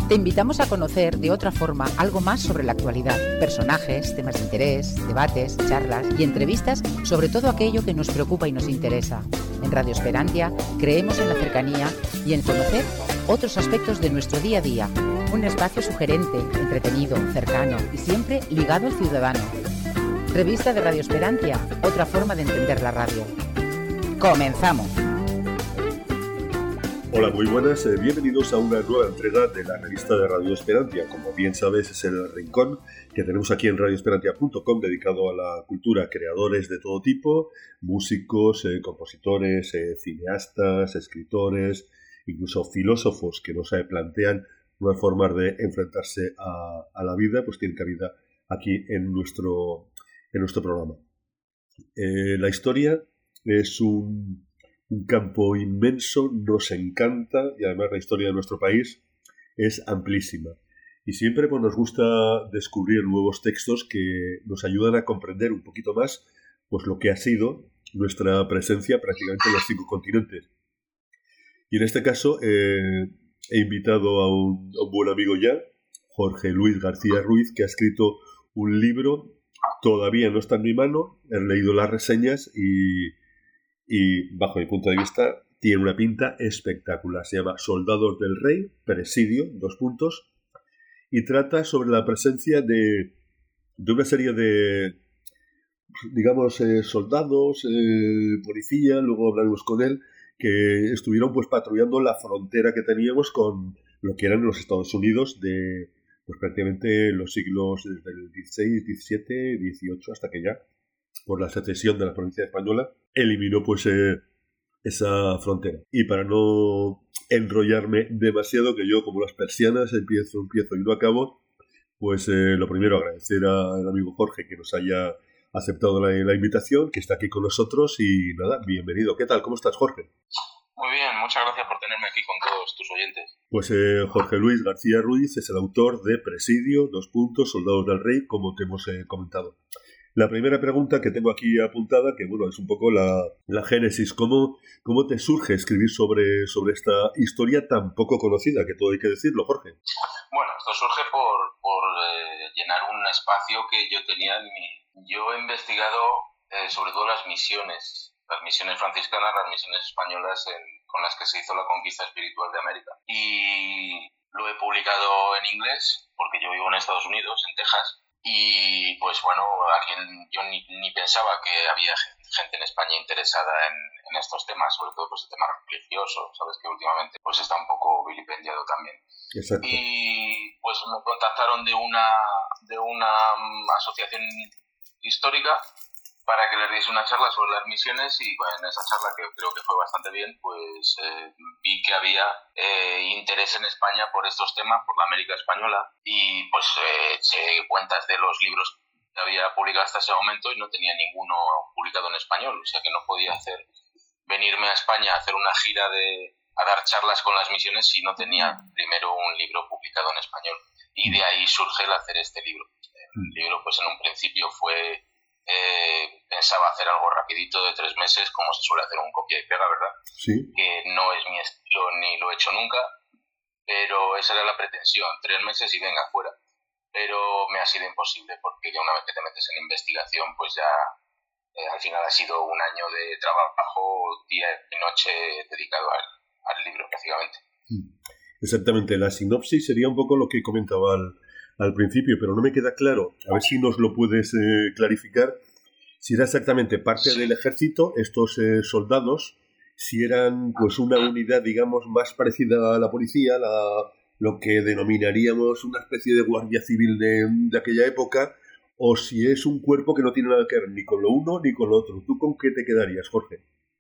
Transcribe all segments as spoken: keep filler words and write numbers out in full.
Te invitamos a conocer de otra forma algo más sobre la actualidad, personajes, temas de interés, debates, charlas y entrevistas sobre todo aquello que nos preocupa y nos interesa. En Radio Esperantia creemos en la cercanía y en conocer otros aspectos de nuestro día a día. Un espacio sugerente, entretenido, cercano y siempre ligado al ciudadano. Revista de Radio Esperantia, otra forma de entender la radio. ¡Comenzamos! Hola, muy buenas, eh, bienvenidos a una nueva entrega de la revista de Radio Esperantia. Como bien sabes, es el rincón que tenemos aquí en radio esperantia punto com dedicado a la cultura, creadores de todo tipo, músicos, eh, compositores, eh, cineastas, escritores, incluso filósofos que nos eh, plantean nuevas formas de enfrentarse a, a la vida, pues tienen cabida aquí en nuestro, en nuestro programa. Eh, la historia es un... un campo inmenso, nos encanta y además la historia de nuestro país es amplísima. Y siempre pues, nos gusta descubrir nuevos textos que nos ayudan a comprender un poquito más pues, lo que ha sido nuestra presencia prácticamente en los cinco continentes. Y en este caso eh, he invitado a un, a un buen amigo ya, Jorge Luis García Ruiz, que ha escrito un libro, todavía no está en mi mano, he leído las reseñas y... y bajo mi punto de vista tiene una pinta espectacular. Se llama Soldados del Rey, Presidio, dos puntos, y trata sobre la presencia de, de una serie de, digamos, eh, soldados, eh, policía, luego hablaremos con él, que estuvieron pues patrullando la frontera que teníamos con lo que eran los Estados Unidos de pues prácticamente los siglos desde el dieciséis, diecisiete, dieciocho hasta que ya por la secesión de la provincia española, eliminó pues eh, esa frontera. Y para no enrollarme demasiado, que yo como las persianas empiezo, empiezo y no acabo, pues eh, lo primero agradecer al amigo Jorge que nos haya aceptado la, la invitación, que está aquí con nosotros y nada, bienvenido. ¿Qué tal? ¿Cómo estás, Jorge? Muy bien, muchas gracias por tenerme aquí con todos tus oyentes. Pues eh, Jorge Luis García Ruiz es el autor de Presidio, dos puntos, Soldados del Rey, como te hemos eh, comentado. La primera pregunta que tengo aquí apuntada, que bueno, es un poco la, la génesis. ¿Cómo, ¿Cómo te surge escribir sobre, sobre esta historia tan poco conocida, que todo hay que decirlo, Jorge? Bueno, esto surge por, por eh, llenar un espacio que yo tenía en mi... Yo he investigado eh, sobre todo las misiones, las misiones franciscanas, las misiones españolas en, con las que se hizo la conquista espiritual de América. Y lo he publicado en inglés, porque yo vivo en Estados Unidos, en Texas. Y pues bueno, alguien yo ni, ni pensaba que había gente en España interesada en, en estos temas, sobre todo pues el tema religioso, sabes que últimamente pues está un poco vilipendiado también. Exacto. Y pues me contactaron de una de una asociación histórica para que les diese una charla sobre las misiones y bueno, en esa charla, que creo que fue bastante bien, pues eh, vi que había eh, interés en España por estos temas, por la América española, y pues eh, eché cuentas de los libros que había publicado hasta ese momento y no tenía ninguno publicado en español, o sea que no podía hacer venirme a España a hacer una gira de a dar charlas con las misiones si no tenía primero un libro publicado en español. Y de ahí surge el hacer este libro. El libro pues en un principio fue... Eh, pensaba hacer algo rapidito de tres meses, como se suele hacer un copia y pega, ¿verdad? Sí. Que no es mi estilo ni lo he hecho nunca, pero esa era la pretensión, tres meses y venga fuera. Pero me ha sido imposible, porque ya una vez que te metes en investigación, pues ya eh, al final ha sido un año de trabajo día y noche dedicado al, al libro, prácticamente. Exactamente, la sinopsis sería un poco lo que comentaba al al principio, pero no me queda claro, a ver si nos lo puedes eh, clarificar, si era exactamente parte sí. del ejército, estos eh, soldados, si eran pues una unidad, digamos, más parecida a la policía, la, lo que denominaríamos una especie de guardia civil de, de aquella época, o si es un cuerpo que no tiene nada que ver ni con lo uno ni con lo otro. ¿Tú con qué te quedarías, Jorge?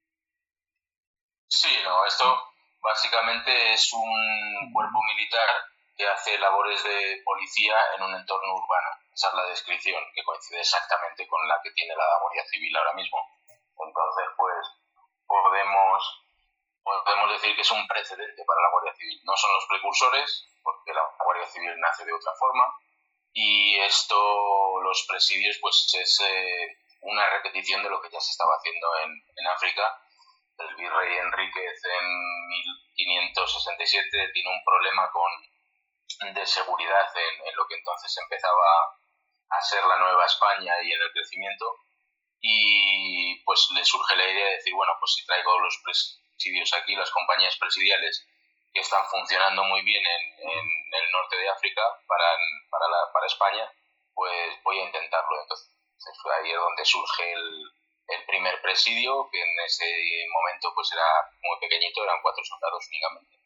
Sí, no, esto básicamente es un cuerpo militar que hace labores de policía en un entorno urbano. Esa es la descripción, que coincide exactamente con la que tiene la Guardia Civil ahora mismo. Entonces, pues, podemos, podemos decir que es un precedente para la Guardia Civil. No son los precursores, porque la Guardia Civil nace de otra forma, y esto, los presidios, pues es eh, una repetición de lo que ya se estaba haciendo en, en África. El virrey Enríquez en mil quinientos sesenta y siete tiene un problema con de seguridad en, en lo que entonces empezaba a ser la Nueva España y en el crecimiento, y pues le surge la idea de decir, bueno, pues si traigo los presidios aquí, las compañías presidiales que están funcionando muy bien en, en el norte de África para, para, la, para España, pues voy a intentarlo. Entonces ahí es donde surge el, el primer presidio, que en ese momento pues era muy pequeñito, eran cuatro soldados únicamente.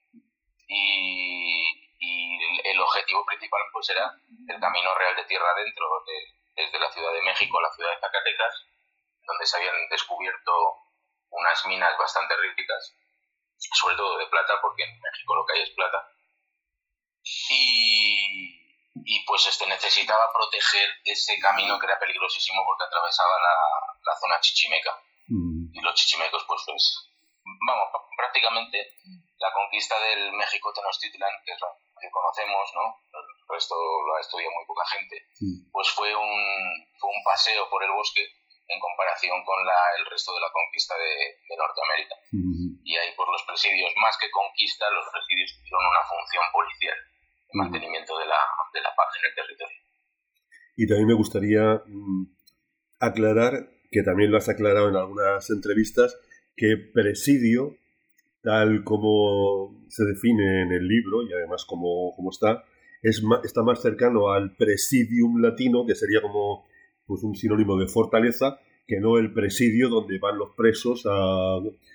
Y, y el, el objetivo principal pues era el Camino Real de Tierra Adentro, de, desde la Ciudad de México a la ciudad de Zacatecas, donde se habían descubierto unas minas bastante ricas, sobre todo de plata, porque en México lo que hay es plata. Y, y pues este necesitaba proteger ese camino que era peligrosísimo porque atravesaba la, la zona chichimeca. Mm. Y los chichimecos, pues, pues, vamos, prácticamente la conquista del México Tenochtitlan, que es la que conocemos, ¿no? El resto lo ha estudiado muy poca gente, mm. pues fue un, fue un paseo por el bosque en comparación con la, el resto de la conquista de, de Norteamérica. Mm. Y ahí, por los presidios, más que conquista, los presidios tuvieron una función policial de mm. mantenimiento de la, de la paz en el territorio. Y también me gustaría mm, aclarar, que también lo has aclarado en algunas entrevistas, que presidio, tal como se define en el libro, y además como, como está, es más, está más cercano al presidium latino, que sería como pues un sinónimo de fortaleza, que no el presidio donde van los presos a,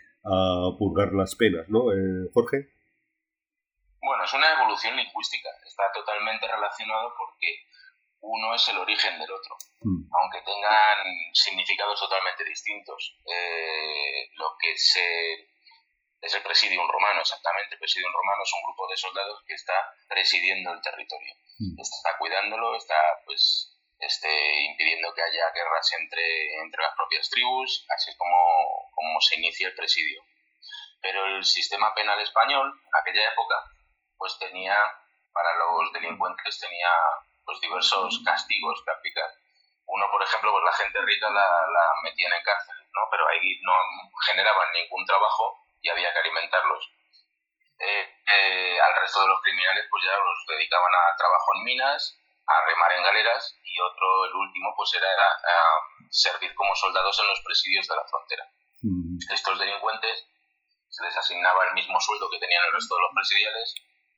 a purgar las penas, ¿no, eh, Jorge? Bueno, es una evolución lingüística, está totalmente relacionado porque uno es el origen del otro, mm. aunque tengan significados totalmente distintos. Eh, lo que se, es el presidium romano, exactamente. El presidium romano es un grupo de soldados que está presidiendo el territorio, mm. está cuidándolo, está pues este, impidiendo que haya guerras entre, entre las propias tribus. Así es como, como se inicia el presidio. Pero el sistema penal español, en aquella época, pues tenía, para los delincuentes, tenía pues diversos castigos que aplicar. Uno, por ejemplo, pues la gente rica la, la metían en cárcel, ¿no? Pero ahí no generaban ningún trabajo y había que alimentarlos. Eh, eh, al resto de los criminales pues ya los dedicaban a trabajo en minas, a remar en galeras, y otro, el último, pues era a servir como soldados en los presidios de la frontera. Mm. Estos delincuentes se les asignaba el mismo sueldo que tenían el resto de los presidiales,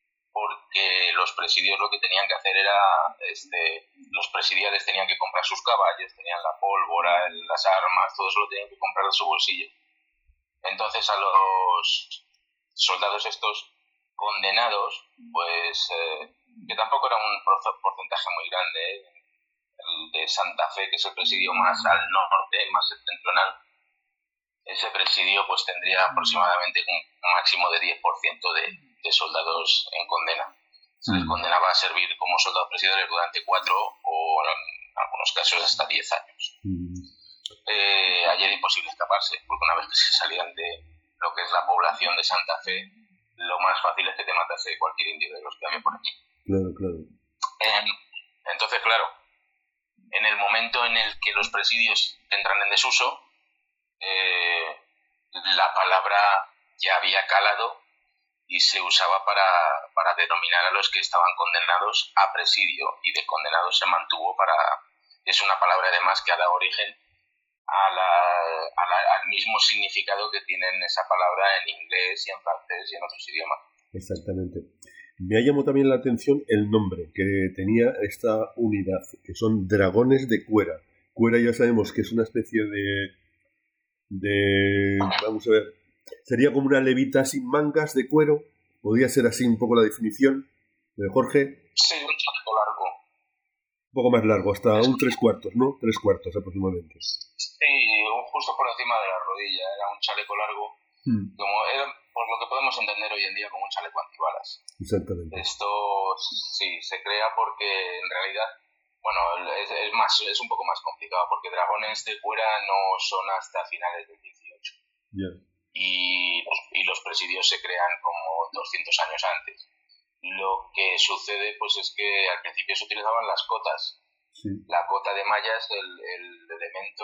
porque los presidios lo que tenían que hacer era, este, los presidiales tenían que comprar sus caballos, tenían la pólvora, las armas, todo eso lo tenían que comprar de su bolsillo. Entonces a los soldados estos condenados, pues eh, que tampoco era un porcentaje muy grande, ¿eh? El de Santa Fe, que es el presidio más al norte, más septentrional, ese presidio pues tendría aproximadamente un máximo de diez por ciento de, de soldados en condena. Se les condenaba a servir como soldados presidiales durante cuatro o en algunos casos hasta diez años. Mm. Eh, ayer era imposible escaparse, porque una vez que se salían de lo que es la población de Santa Fe, lo más fácil es que te matase cualquier indio de los que había por aquí. Claro, claro. Eh, entonces, claro, en el momento en el que los presidios entran en desuso, eh, la palabra ya había calado y se usaba para, para denominar a los que estaban condenados a presidio, y de condenados se mantuvo para... Es una palabra además que ha dado origen a la, a la, al mismo significado que tienen esa palabra en inglés y en francés y en otros idiomas. Exactamente. Me ha llamado también la atención el nombre que tenía esta unidad, que son dragones de cuera. Cuera ya sabemos que es una especie de... de vamos a ver, sería como una levita sin mangas de cuero. ¿Podría ser así un poco la definición de Jorge? Sí, un chaleco largo. Un poco más largo, hasta es un tres cuartos, ¿no? Tres cuartos aproximadamente. Sí, justo por encima de la rodilla. Era un chaleco largo, hmm. como era, por lo que podemos entender hoy en día, como un chaleco antibalas. Exactamente. Esto sí se crea porque en realidad, bueno, es, es más, es un poco más complicado, porque dragones de cuera no son hasta finales del dieciocho. Yeah. Y, y los presidios se crean como doscientos años antes. Lo que sucede pues es que al principio se utilizaban las cotas. Sí. La cota de malla es el, el elemento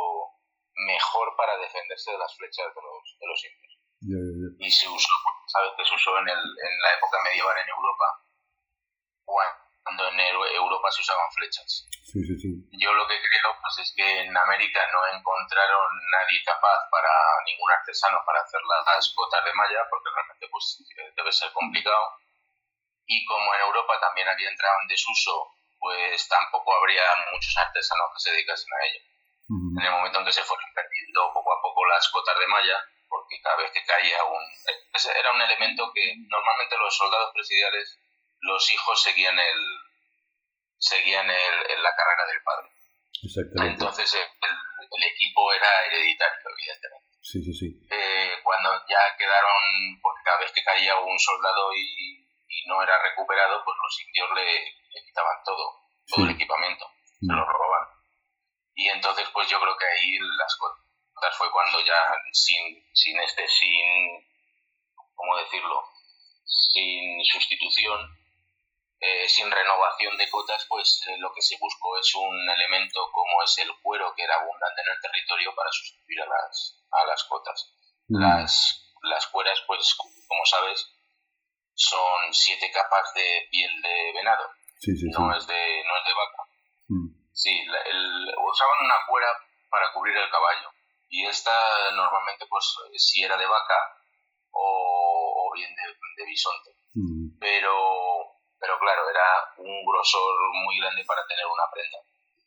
mejor para defenderse de las flechas de los, de los indios. Yeah, yeah, yeah. Y se usó, sabes que se usó en, el, en la época medieval en Europa, cuando en Europa se usaban flechas. Sí, sí, sí. Yo lo que creo pues es que en América no encontraron nadie capaz para ningún artesano para hacer las cotas de malla, porque realmente pues debe ser complicado. Y como en Europa también había entrado en desuso, pues tampoco habría muchos artesanos que se dedicasen a ello. Uh-huh. En el momento en que se fueron perdiendo poco a poco las cotas de malla, porque cada vez que caía un... Ese era un elemento que normalmente los soldados presidiales, los hijos seguían el seguían el, el, la carrera del padre. Exactamente. Entonces el, el equipo era hereditario, evidentemente. Sí, sí, sí. Eh, cuando ya quedaron, porque cada vez que caía un soldado y, y no era recuperado, pues los indios le, le quitaban todo, todo sí. el equipamiento, se lo robaban. Y entonces pues yo creo que ahí las cotas fue cuando ya sin, sin este, sin, ¿cómo decirlo? Sin sustitución, Eh, sin renovación de cotas, pues eh, lo que se buscó es un elemento como es el cuero, que era abundante en el territorio, para sustituir a las, a las cotas. Mm. Las, las cueras, pues como sabes, son siete capas de piel de venado, sí, sí, no, sí. Es de, no es de vaca. Mm. Sí, la, el, usaban una cuera para cubrir el caballo, y esta normalmente pues si era de vaca o, o bien de, de bisonte. Mm. Pero Pero claro, era un grosor muy grande para tener una prenda.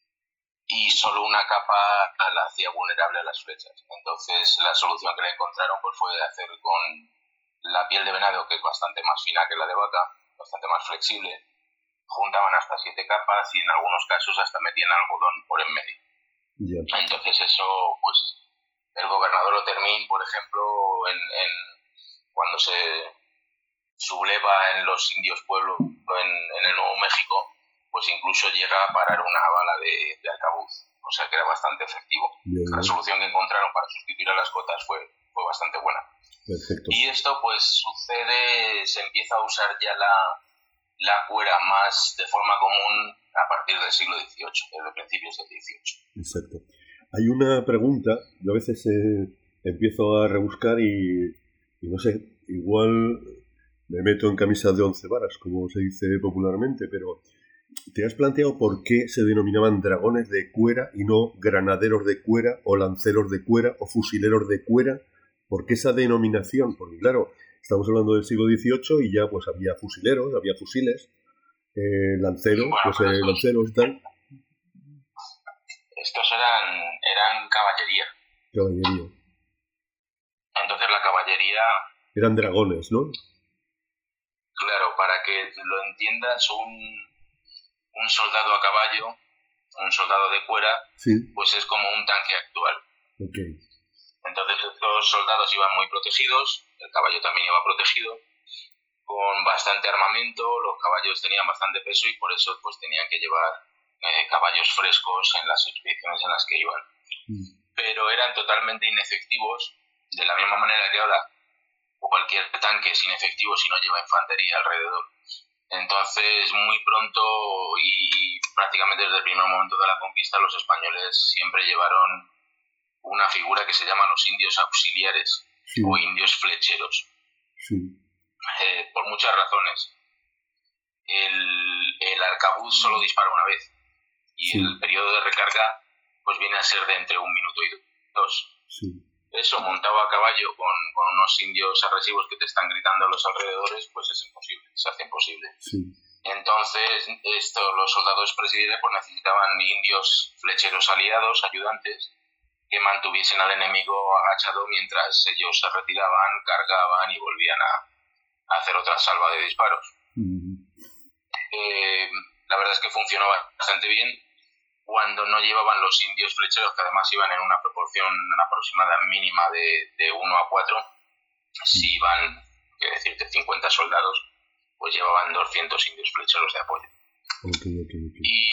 Y solo una capa la hacía vulnerable a las flechas. Entonces la solución que le encontraron pues fue hacer con la piel de venado, que es bastante más fina que la de vaca, bastante más flexible. Juntaban hasta siete capas y en algunos casos hasta metían algodón por en medio. Yeah. Entonces eso, pues el gobernador Otermin, por ejemplo, en, en cuando se subleva en los indios pueblos en, en el Nuevo México, pues incluso llega a parar una bala de, de arcabuz, o sea que era bastante efectivo. Bien, la solución que encontraron para sustituir a las cotas fue, fue bastante buena. Perfecto. Y esto pues sucede, se empieza a usar ya la, la cuera más de forma común a partir del siglo dieciocho, desde principios del dieciocho. Exacto. Hay una pregunta, yo a veces eh, empiezo a rebuscar y, y no sé, igual me meto en camisas de once varas, como se dice popularmente, pero ¿te has planteado por qué se denominaban dragones de cuera y no granaderos de cuera o lanceros de cuera o fusileros de cuera? ¿Por qué esa denominación? Porque claro, estamos hablando del siglo dieciocho y ya pues había fusileros, había fusiles, eh, lanceros, bueno, pues eh, lanceros y tal. Estos eran, eran caballería. Caballería. Entonces la caballería... Eran dragones, ¿no? Claro, para que lo entiendas, un, un soldado a caballo, un soldado de cuera, sí. Pues es como un tanque actual. Okay. Entonces estos soldados iban muy protegidos, el caballo también iba protegido, con bastante armamento, los caballos tenían bastante peso y por eso pues tenían que llevar eh, caballos frescos en las expediciones en las que iban. Mm. Pero eran totalmente inefectivos, de la misma manera que ahora cualquier tanque es inefectivo si no lleva infantería alrededor. Entonces, muy pronto y prácticamente desde el primer momento de la conquista, los españoles siempre llevaron una figura que se llama los indios auxiliares, sí. O indios flecheros. Sí. Eh, por muchas razones. El, el arcabuz solo dispara una vez y sí. El periodo de recarga pues viene a ser de entre un minuto y dos. Sí. Eso, montado a caballo con, con unos indios agresivos que te están gritando a los alrededores, pues es imposible, se hace imposible. Sí. Entonces, esto, los soldados presidiales pues necesitaban indios flecheros aliados, ayudantes, que mantuviesen al enemigo agachado mientras ellos se retiraban, cargaban y volvían a, a hacer otra salva de disparos. Mm. Eh, la verdad es que funcionó bastante bien. Cuando no llevaban los indios flecheros, que además iban en una proporción aproximada mínima de, de uno a cuatro, si iban, quiero decirte, cincuenta soldados, pues llevaban doscientos indios flecheros de apoyo. Okay, okay, okay. Y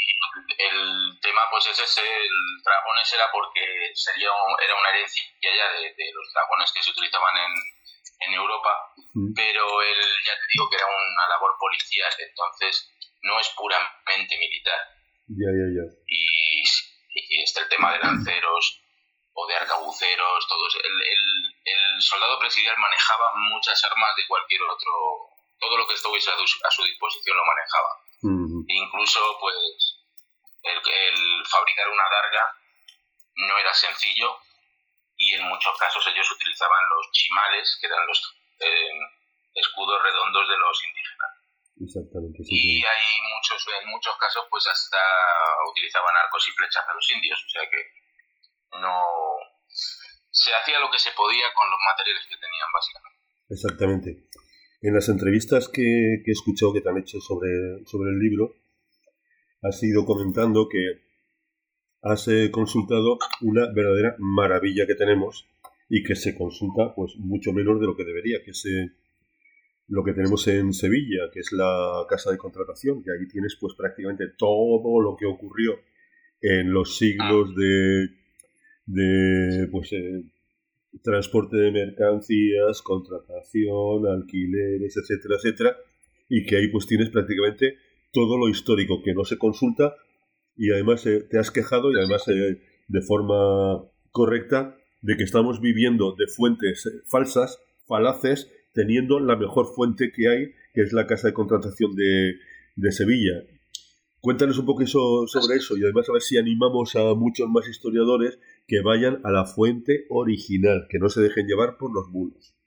el tema pues es ese, el dragones era porque sería un, era una herencia ya de, de los dragones que se utilizaban en, en Europa, mm. Pero el, ya te digo que era una labor policial, entonces no es puramente militar. Ya, ya, ya. Y, y está el tema de lanceros o de arcabuceros, todos. El, el, el soldado presidial manejaba muchas armas de cualquier otro, todo lo que estuviese a, a su disposición lo manejaba. Uh-huh. Incluso, pues, el, el fabricar una darga no era sencillo y en muchos casos ellos utilizaban los chimales, que eran los eh, escudos redondos de los indígenas. Exactamente, sí, y sí. hay muchos, en muchos casos, pues hasta utilizaban arcos y flechas de los indios, o sea que no se hacía lo que se podía con los materiales que tenían, básicamente. Exactamente. En las entrevistas que, que he escuchado que te han hecho sobre, sobre el libro, has ido comentando que has eh, consultado una verdadera maravilla que tenemos y que se consulta pues mucho menos de lo que debería, que es eh, lo que tenemos en Sevilla, que es la casa de contratación, que ahí tienes pues prácticamente todo lo que ocurrió en los siglos de, de pues eh, transporte de mercancías, contratación, alquileres, etcétera, etcétera, y que ahí pues tienes prácticamente todo lo histórico que no se consulta y además eh, te has quejado y además eh, de forma correcta de que estamos viviendo de fuentes eh, falsas, falaces, teniendo la mejor fuente que hay, que es la casa de contratación de, de Sevilla. Cuéntanos un poco eso, sobre eso y además a ver si animamos a muchos más historiadores que vayan a la fuente original, que no se dejen llevar por los bulos.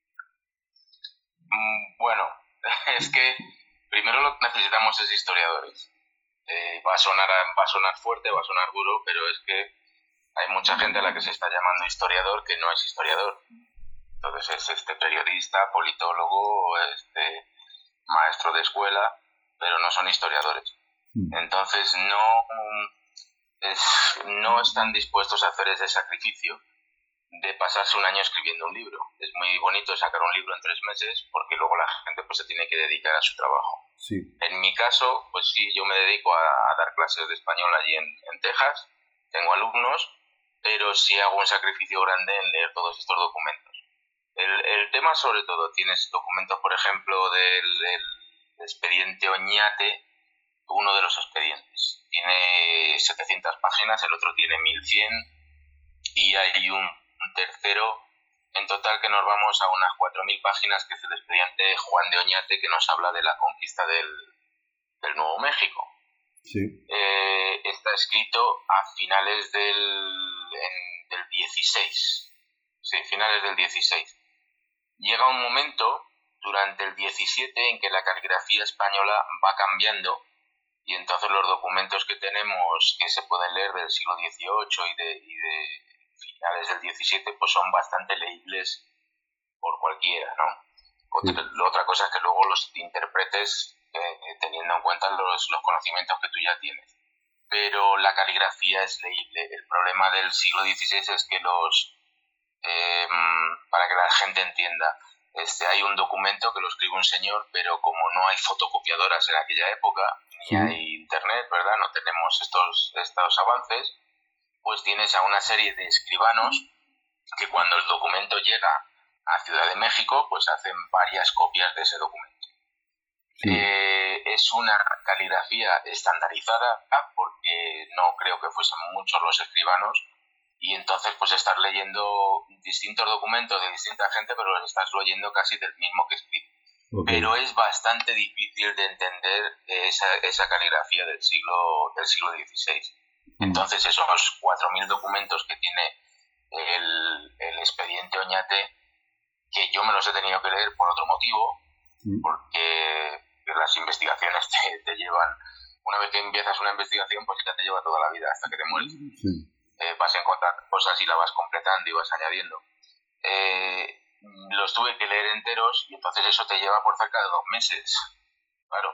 Bueno, es que primero lo que necesitamos es historiadores. Eh, va a sonar va a sonar fuerte, va a sonar duro, pero es que hay mucha gente a la que se está llamando historiador que no es historiador. Entonces es este periodista, politólogo, este maestro de escuela, pero no son historiadores. Entonces no, es, no están dispuestos a hacer ese sacrificio de pasarse un año escribiendo un libro. Es muy bonito sacar un libro en tres meses porque luego la gente pues se tiene que dedicar a su trabajo. Sí. En mi caso, pues sí, yo me dedico a, a dar clases de español allí en, en Texas, tengo alumnos, pero sí hago un sacrificio grande en leer todos estos documentos. El, el tema sobre todo, tienes documentos, por ejemplo, del, del expediente Oñate, uno de los expedientes. Tiene setecientas páginas, el otro tiene mil cien y hay un, un tercero en total que nos vamos a unas cuatro mil páginas, que es el expediente Juan de Oñate, que nos habla de la conquista del, del Nuevo México. Sí. Eh, está escrito a finales del, en, del dieciséis. Sí, finales del dieciséis. Llega un momento durante el diecisiete en que la caligrafía española va cambiando y entonces los documentos que tenemos que se pueden leer del siglo dieciocho y de, y de finales del diecisiete pues son bastante leíbles por cualquiera, ¿no? Otra, sí. Otra cosa es que luego los interpretes eh, teniendo en cuenta los, los conocimientos que tú ya tienes. Pero la caligrafía es leíble. El problema del siglo dieciséis es que los... Eh, para que la gente entienda, este, hay un documento que lo escribe un señor, pero como no hay fotocopiadoras en aquella época, ni sí. hay internet, ¿verdad? No tenemos estos, estos avances, pues tienes a una serie de escribanos que cuando el documento llega a Ciudad de México, pues hacen varias copias de ese documento. Sí. Eh, es una caligrafía estandarizada porque no creo que fuesen muchos los escribanos y entonces pues estar leyendo distintos documentos de distinta gente, pero los estás leyendo casi del mismo que escribe. Okay. Pero es bastante difícil de entender esa, esa caligrafía del siglo del siglo dieciséis. Mm. Entonces esos cuatro mil documentos que tiene el, el expediente Oñate, que yo me los he tenido que leer por otro motivo, mm. porque las investigaciones te, te llevan, una vez que empiezas una investigación, pues ya te lleva toda la vida hasta que te mueres. Sí. Eh, vas a encontrar cosas y la vas completando y vas añadiendo. Eh, los tuve que leer enteros y entonces eso te lleva por cerca de dos meses. Claro,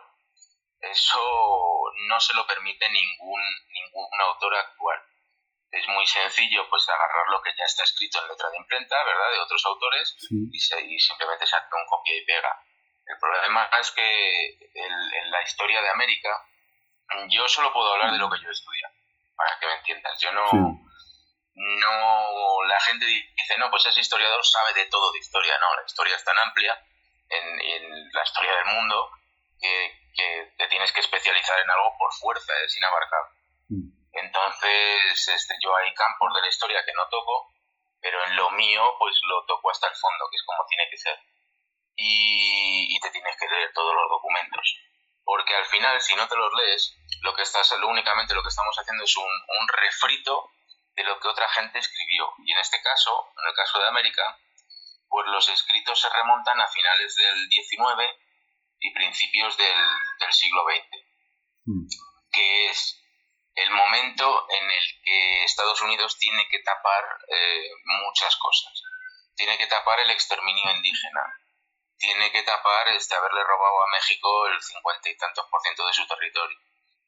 eso no se lo permite ningún, ningún autor actual. Es muy sencillo pues agarrar lo que ya está escrito en letra de imprenta, ¿verdad?, de otros autores, sí. y, se, y simplemente sacar un copia y pega. El problema es que el, en la historia de América yo solo puedo hablar de lo que yo he estudiado, para que me entiendas. Yo no, sí. no, la gente dice, no, pues ese historiador sabe de todo de historia. No, la historia es tan amplia en, en la historia del mundo que, que te tienes que especializar en algo por fuerza, es inabarcable. Sí. Entonces, este, yo hay campos de la historia que no toco, pero en lo mío, pues lo toco hasta el fondo, que es como tiene que ser. y, y te tienes que leer todos los documentos. Porque al final, si no te los lees, lo que estás, lo únicamente lo que estamos haciendo es un, un refrito de lo que otra gente escribió. Y en este caso, en el caso de América, pues los escritos se remontan a finales del diecinueve y principios del, del siglo veinte, mm. que es el momento en el que Estados Unidos tiene que tapar eh, muchas cosas. Tiene que tapar el exterminio indígena, tiene que tapar este haberle robado a México el cincuenta y tantos por ciento de su territorio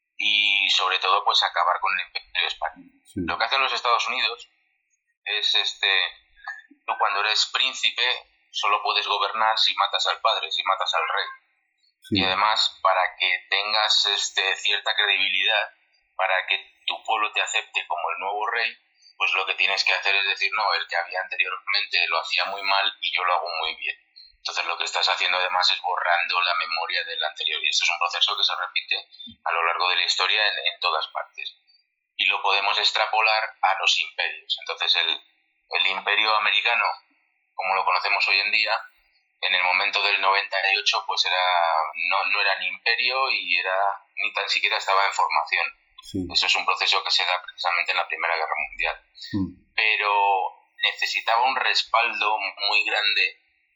y sobre todo pues acabar con el imperio español. Sí. Lo que hacen los Estados Unidos es este, tú cuando eres príncipe solo puedes gobernar si matas al padre, si matas al rey. Sí. Y además, para que tengas este, cierta credibilidad, para que tu pueblo te acepte como el nuevo rey, pues lo que tienes que hacer es decir, no, el que había anteriormente lo hacía muy mal y yo lo hago muy bien. Entonces lo que estás haciendo además es borrando la memoria del anterior, y esto es un proceso que se repite a lo largo de la historia en, en todas partes. Y lo podemos extrapolar a los imperios. Entonces el, el imperio americano, como lo conocemos hoy en día, en el momento del noventa y ocho pues era no, no era ni imperio y era ni tan siquiera estaba en formación. Sí. Eso es un proceso que se da precisamente en la Primera Guerra Mundial. Sí. Pero necesitaba un respaldo muy grande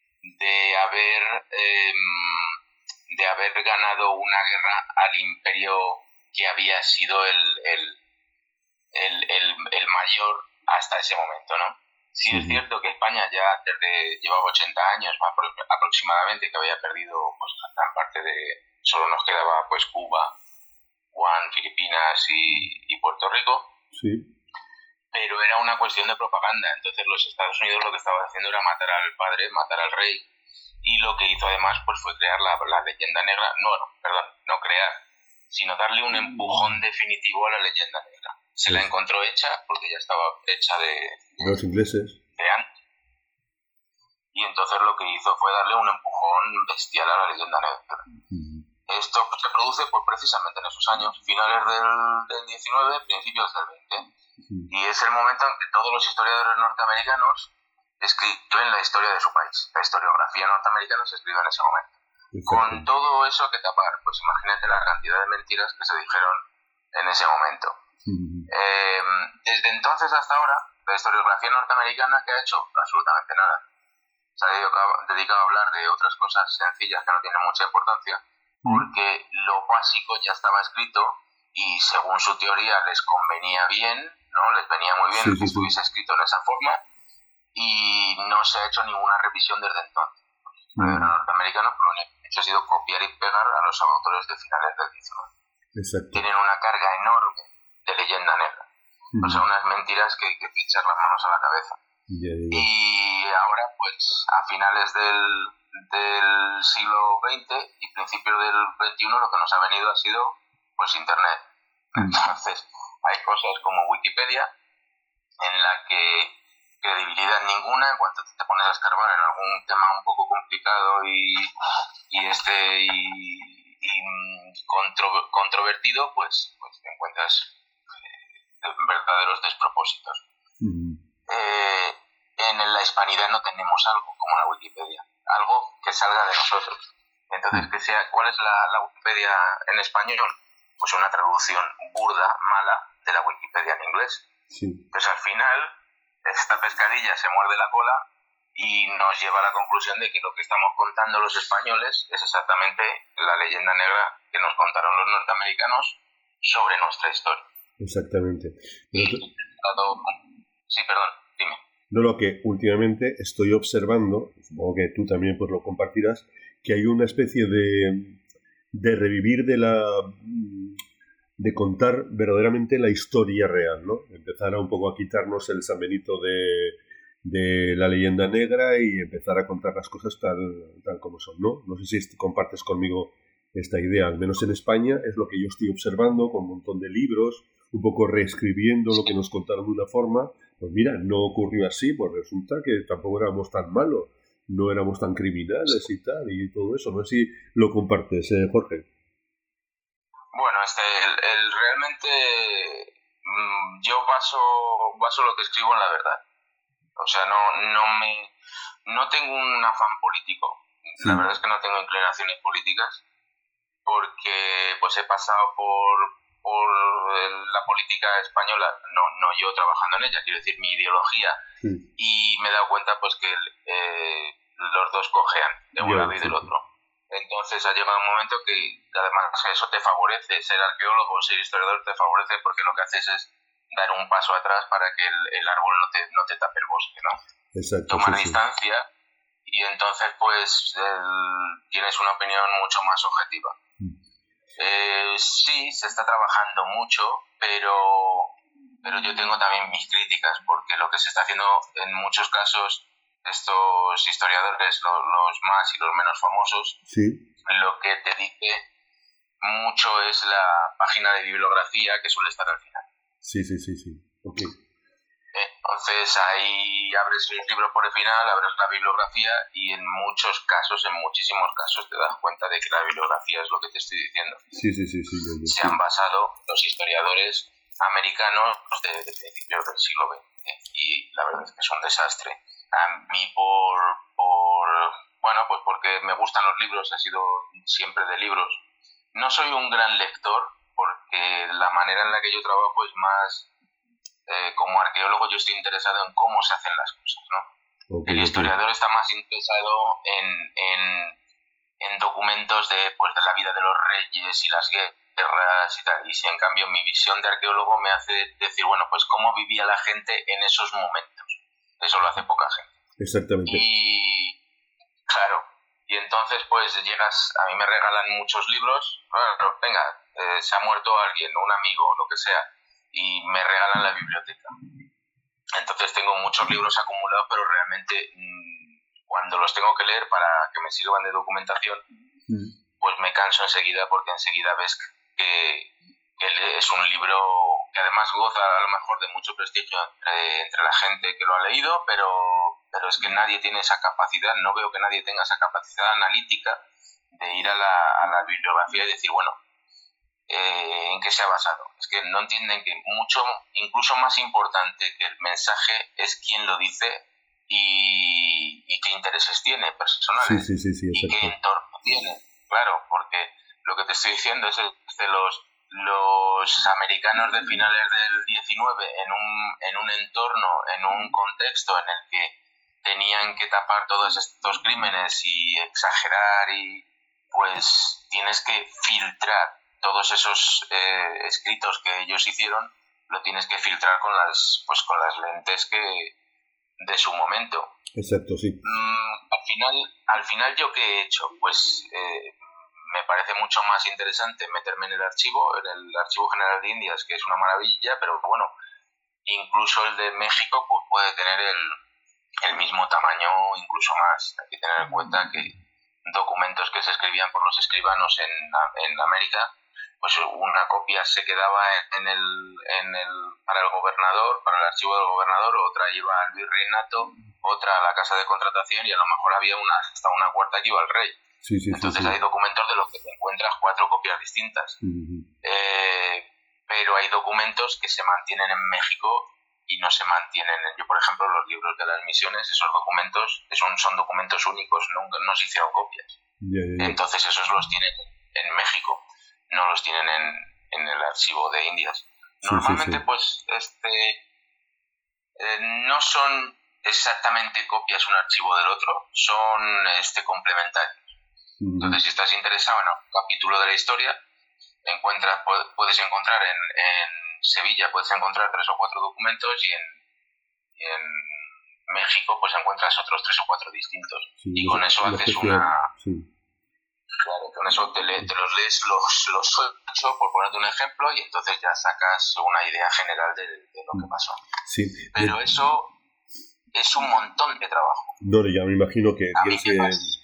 de haber eh, de haber ganado una guerra al imperio que había sido el, el, el, el, el mayor hasta ese momento, ¿no? Sí, sí es cierto que España ya desde, llevaba ochenta años aproximadamente, que había perdido pues gran parte de... Solo nos quedaba pues Cuba, Guam, Filipinas y, y Puerto Rico. Sí. Pero era una cuestión de propaganda. Entonces los Estados Unidos lo que estaban haciendo era matar al padre, matar al rey. Y lo que hizo además pues fue crear la, la leyenda negra. No, no, perdón, no crear, sino darle un empujón definitivo a la leyenda negra. Se sí. la encontró hecha porque ya estaba hecha de... de los ingleses. De antes. Y entonces lo que hizo fue darle un empujón bestial a la leyenda negra. Uh-huh. Esto pues, se produce pues, precisamente en esos años, finales del, del diecinueve, principios del veinte. Uh-huh. Y es el momento en que todos los historiadores norteamericanos escriben la historia de su país. La historiografía norteamericana se escribe en ese momento. Exacto. Con todo eso que tapar, pues imagínate la cantidad de mentiras que se dijeron en ese momento. Uh-huh. Eh, desde entonces hasta ahora, la historiografía norteamericana, ¿qué ha hecho? Absolutamente nada. Se ha dedicado, dedicado a hablar de otras cosas sencillas que no tienen mucha importancia, porque lo básico ya estaba escrito y según su teoría les convenía bien, ¿no? Les venía muy bien sí, que sí, estuviese sí. escrito en esa forma, y no se ha hecho ninguna revisión desde entonces. Uh-huh. Los norteamericanos lo único que han hecho ha sido copiar y pegar a los autores de finales del diecinueve. Exacto. Tienen una carga enorme de leyenda negra. Uh-huh. O sea, unas mentiras que hay que pinchar las manos a la cabeza. Yeah, yeah. Y ahora, pues, a finales del, del siglo veinte y principios del veintiuno, lo que nos ha venido ha sido, pues, Internet. Uh-huh. Entonces, hay cosas como Wikipedia, en la que credibilidad ninguna, en cuanto te pones a escarbar en algún tema un poco complicado y, y este y, y contro, controvertido, pues, pues te encuentras eh, verdaderos despropósitos. Uh-huh. eh, en la hispanidad no tenemos algo como la Wikipedia, algo que salga de nosotros. Entonces, que sea, ¿cuál es la, la Wikipedia en español? Pues una traducción burda, mala, de la Wikipedia en inglés. Sí. Entonces, al final, esta pescadilla se muerde la cola y nos lleva a la conclusión de que lo que estamos contando los españoles es exactamente la leyenda negra que nos contaron los norteamericanos sobre nuestra historia. Exactamente. Pero y, sí, perdón, dime. No, lo que últimamente estoy observando, supongo que tú también pues lo compartirás, que hay una especie de, de revivir de la... de contar verdaderamente la historia real, ¿no? Empezar a un poco a quitarnos el San Benito de, de la leyenda negra y empezar a contar las cosas tal, tal como son, ¿no? No sé si compartes conmigo esta idea, al menos en España es lo que yo estoy observando con un montón de libros, un poco reescribiendo lo que nos contaron de una forma. Pues mira, no ocurrió así, pues resulta que tampoco éramos tan malos, no éramos tan criminales y tal, y todo eso. No sé si lo compartes, eh, Jorge. Bueno, este, el, el realmente mmm, yo baso, baso lo que escribo en la verdad. O sea, no, no me, no tengo un afán político. sí. La verdad es que no tengo inclinaciones políticas porque pues he pasado por, por la política española, no, no yo trabajando en ella, quiero decir mi ideología, sí. Y me he dado cuenta pues que eh, los dos cojean de un lado y del otro. Entonces ha llegado un momento que además eso te favorece, ser arqueólogo o ser historiador te favorece porque lo que haces es dar un paso atrás para que el, el árbol no te, no te tape el bosque, ¿no? Exacto, tomar sí, distancia sí. Y entonces pues el, tienes una opinión mucho más objetiva. Mm. Eh, sí, se está trabajando mucho, pero, pero yo tengo también mis críticas porque lo que se está haciendo en muchos casos, estos historiadores, los, los más y los menos famosos, sí. Lo que te dice mucho es la página de bibliografía que suele estar al final. Sí, sí, sí, sí. Okay. Entonces ahí abres un libro por el final, abres la bibliografía y en muchos casos, en muchísimos casos te das cuenta de que la bibliografía es lo que te estoy diciendo. Sí, sí, sí, sí. Yo, yo, Se sí. han basado los historiadores americanos de, de principios del siglo veinte y la verdad es que es un desastre. A mí por, por, bueno, pues porque me gustan los libros, he sido siempre de libros. No soy un gran lector porque la manera en la que yo trabajo es más... Eh, como arqueólogo yo estoy interesado en cómo se hacen las cosas, ¿no? Okay, el historiador okay. está más interesado en, en, en documentos de, pues, de la vida de los reyes y las guerras y tal, y si en cambio mi visión de arqueólogo me hace decir, bueno, pues cómo vivía la gente en esos momentos. Eso lo hace poca gente. Exactamente. Y claro, y entonces pues llegas, a mí me regalan muchos libros, claro, venga, eh, se ha muerto alguien, un amigo, lo que sea, y me regalan la biblioteca. Entonces tengo muchos libros acumulados, pero realmente mmm, cuando los tengo que leer para que me sirvan de documentación, mm. pues me canso enseguida porque enseguida ves que, que es un libro que además goza a lo mejor de mucho prestigio entre, entre la gente que lo ha leído, pero, pero es que nadie tiene esa capacidad, no veo que nadie tenga esa capacidad analítica de ir a la, a la bibliografía y decir, bueno, Eh, ¿en qué se ha basado? Es que no entienden que mucho, incluso más importante que el mensaje es quién lo dice y, y qué intereses tiene personales, sí, sí, sí, sí, y qué entorno tiene. Claro, porque lo que te estoy diciendo es que los, los americanos de finales del diecinueve en un, en un entorno, en un contexto en el que tenían que tapar todos estos crímenes y exagerar, y pues tienes que filtrar todos esos eh, escritos que ellos hicieron, lo tienes que filtrar con las, pues con las lentes que de su momento. Exacto, sí. Mm, al final, al final yo qué he hecho, pues eh, me parece mucho más interesante meterme en el archivo, en el Archivo General de Indias, que es una maravilla, pero bueno, incluso el de México pues puede tener el, el mismo tamaño, incluso más. Hay que tener en cuenta que documentos que se escribían por los escribanos en, en América, pues una copia se quedaba en el, en el, para el gobernador, para el archivo del gobernador, otra iba al virreinato, otra a la casa de contratación y a lo mejor había una, hasta una cuarta que iba al rey. Sí, sí, Entonces sí, sí. hay documentos de los que te encuentras cuatro copias distintas. Uh-huh. Eh, pero hay documentos que se mantienen en México y no se mantienen. Yo, por ejemplo, los libros de las misiones, esos documentos son, son documentos únicos, no, no se hicieron copias. Yeah, yeah, yeah. Entonces esos los tienen en México, no los tienen en, en el archivo de Indias. Normalmente, sí, sí, sí. pues, este, eh, no son exactamente copias un archivo del otro, son este, complementarios. Uh-huh. Entonces, si estás interesado en un capítulo de la historia, encuentras, puedes encontrar en, en Sevilla, puedes encontrar tres o cuatro documentos y en, y en México, pues encuentras otros tres o cuatro distintos. Sí, y con eso haces especial, una... Sí. Claro, con eso te, le, te los lees los, los ocho, por ponerte un ejemplo, y entonces ya sacas una idea general de, de lo que pasó. Sí. Pero de... eso es un montón de trabajo. No, ya me imagino que tienes que,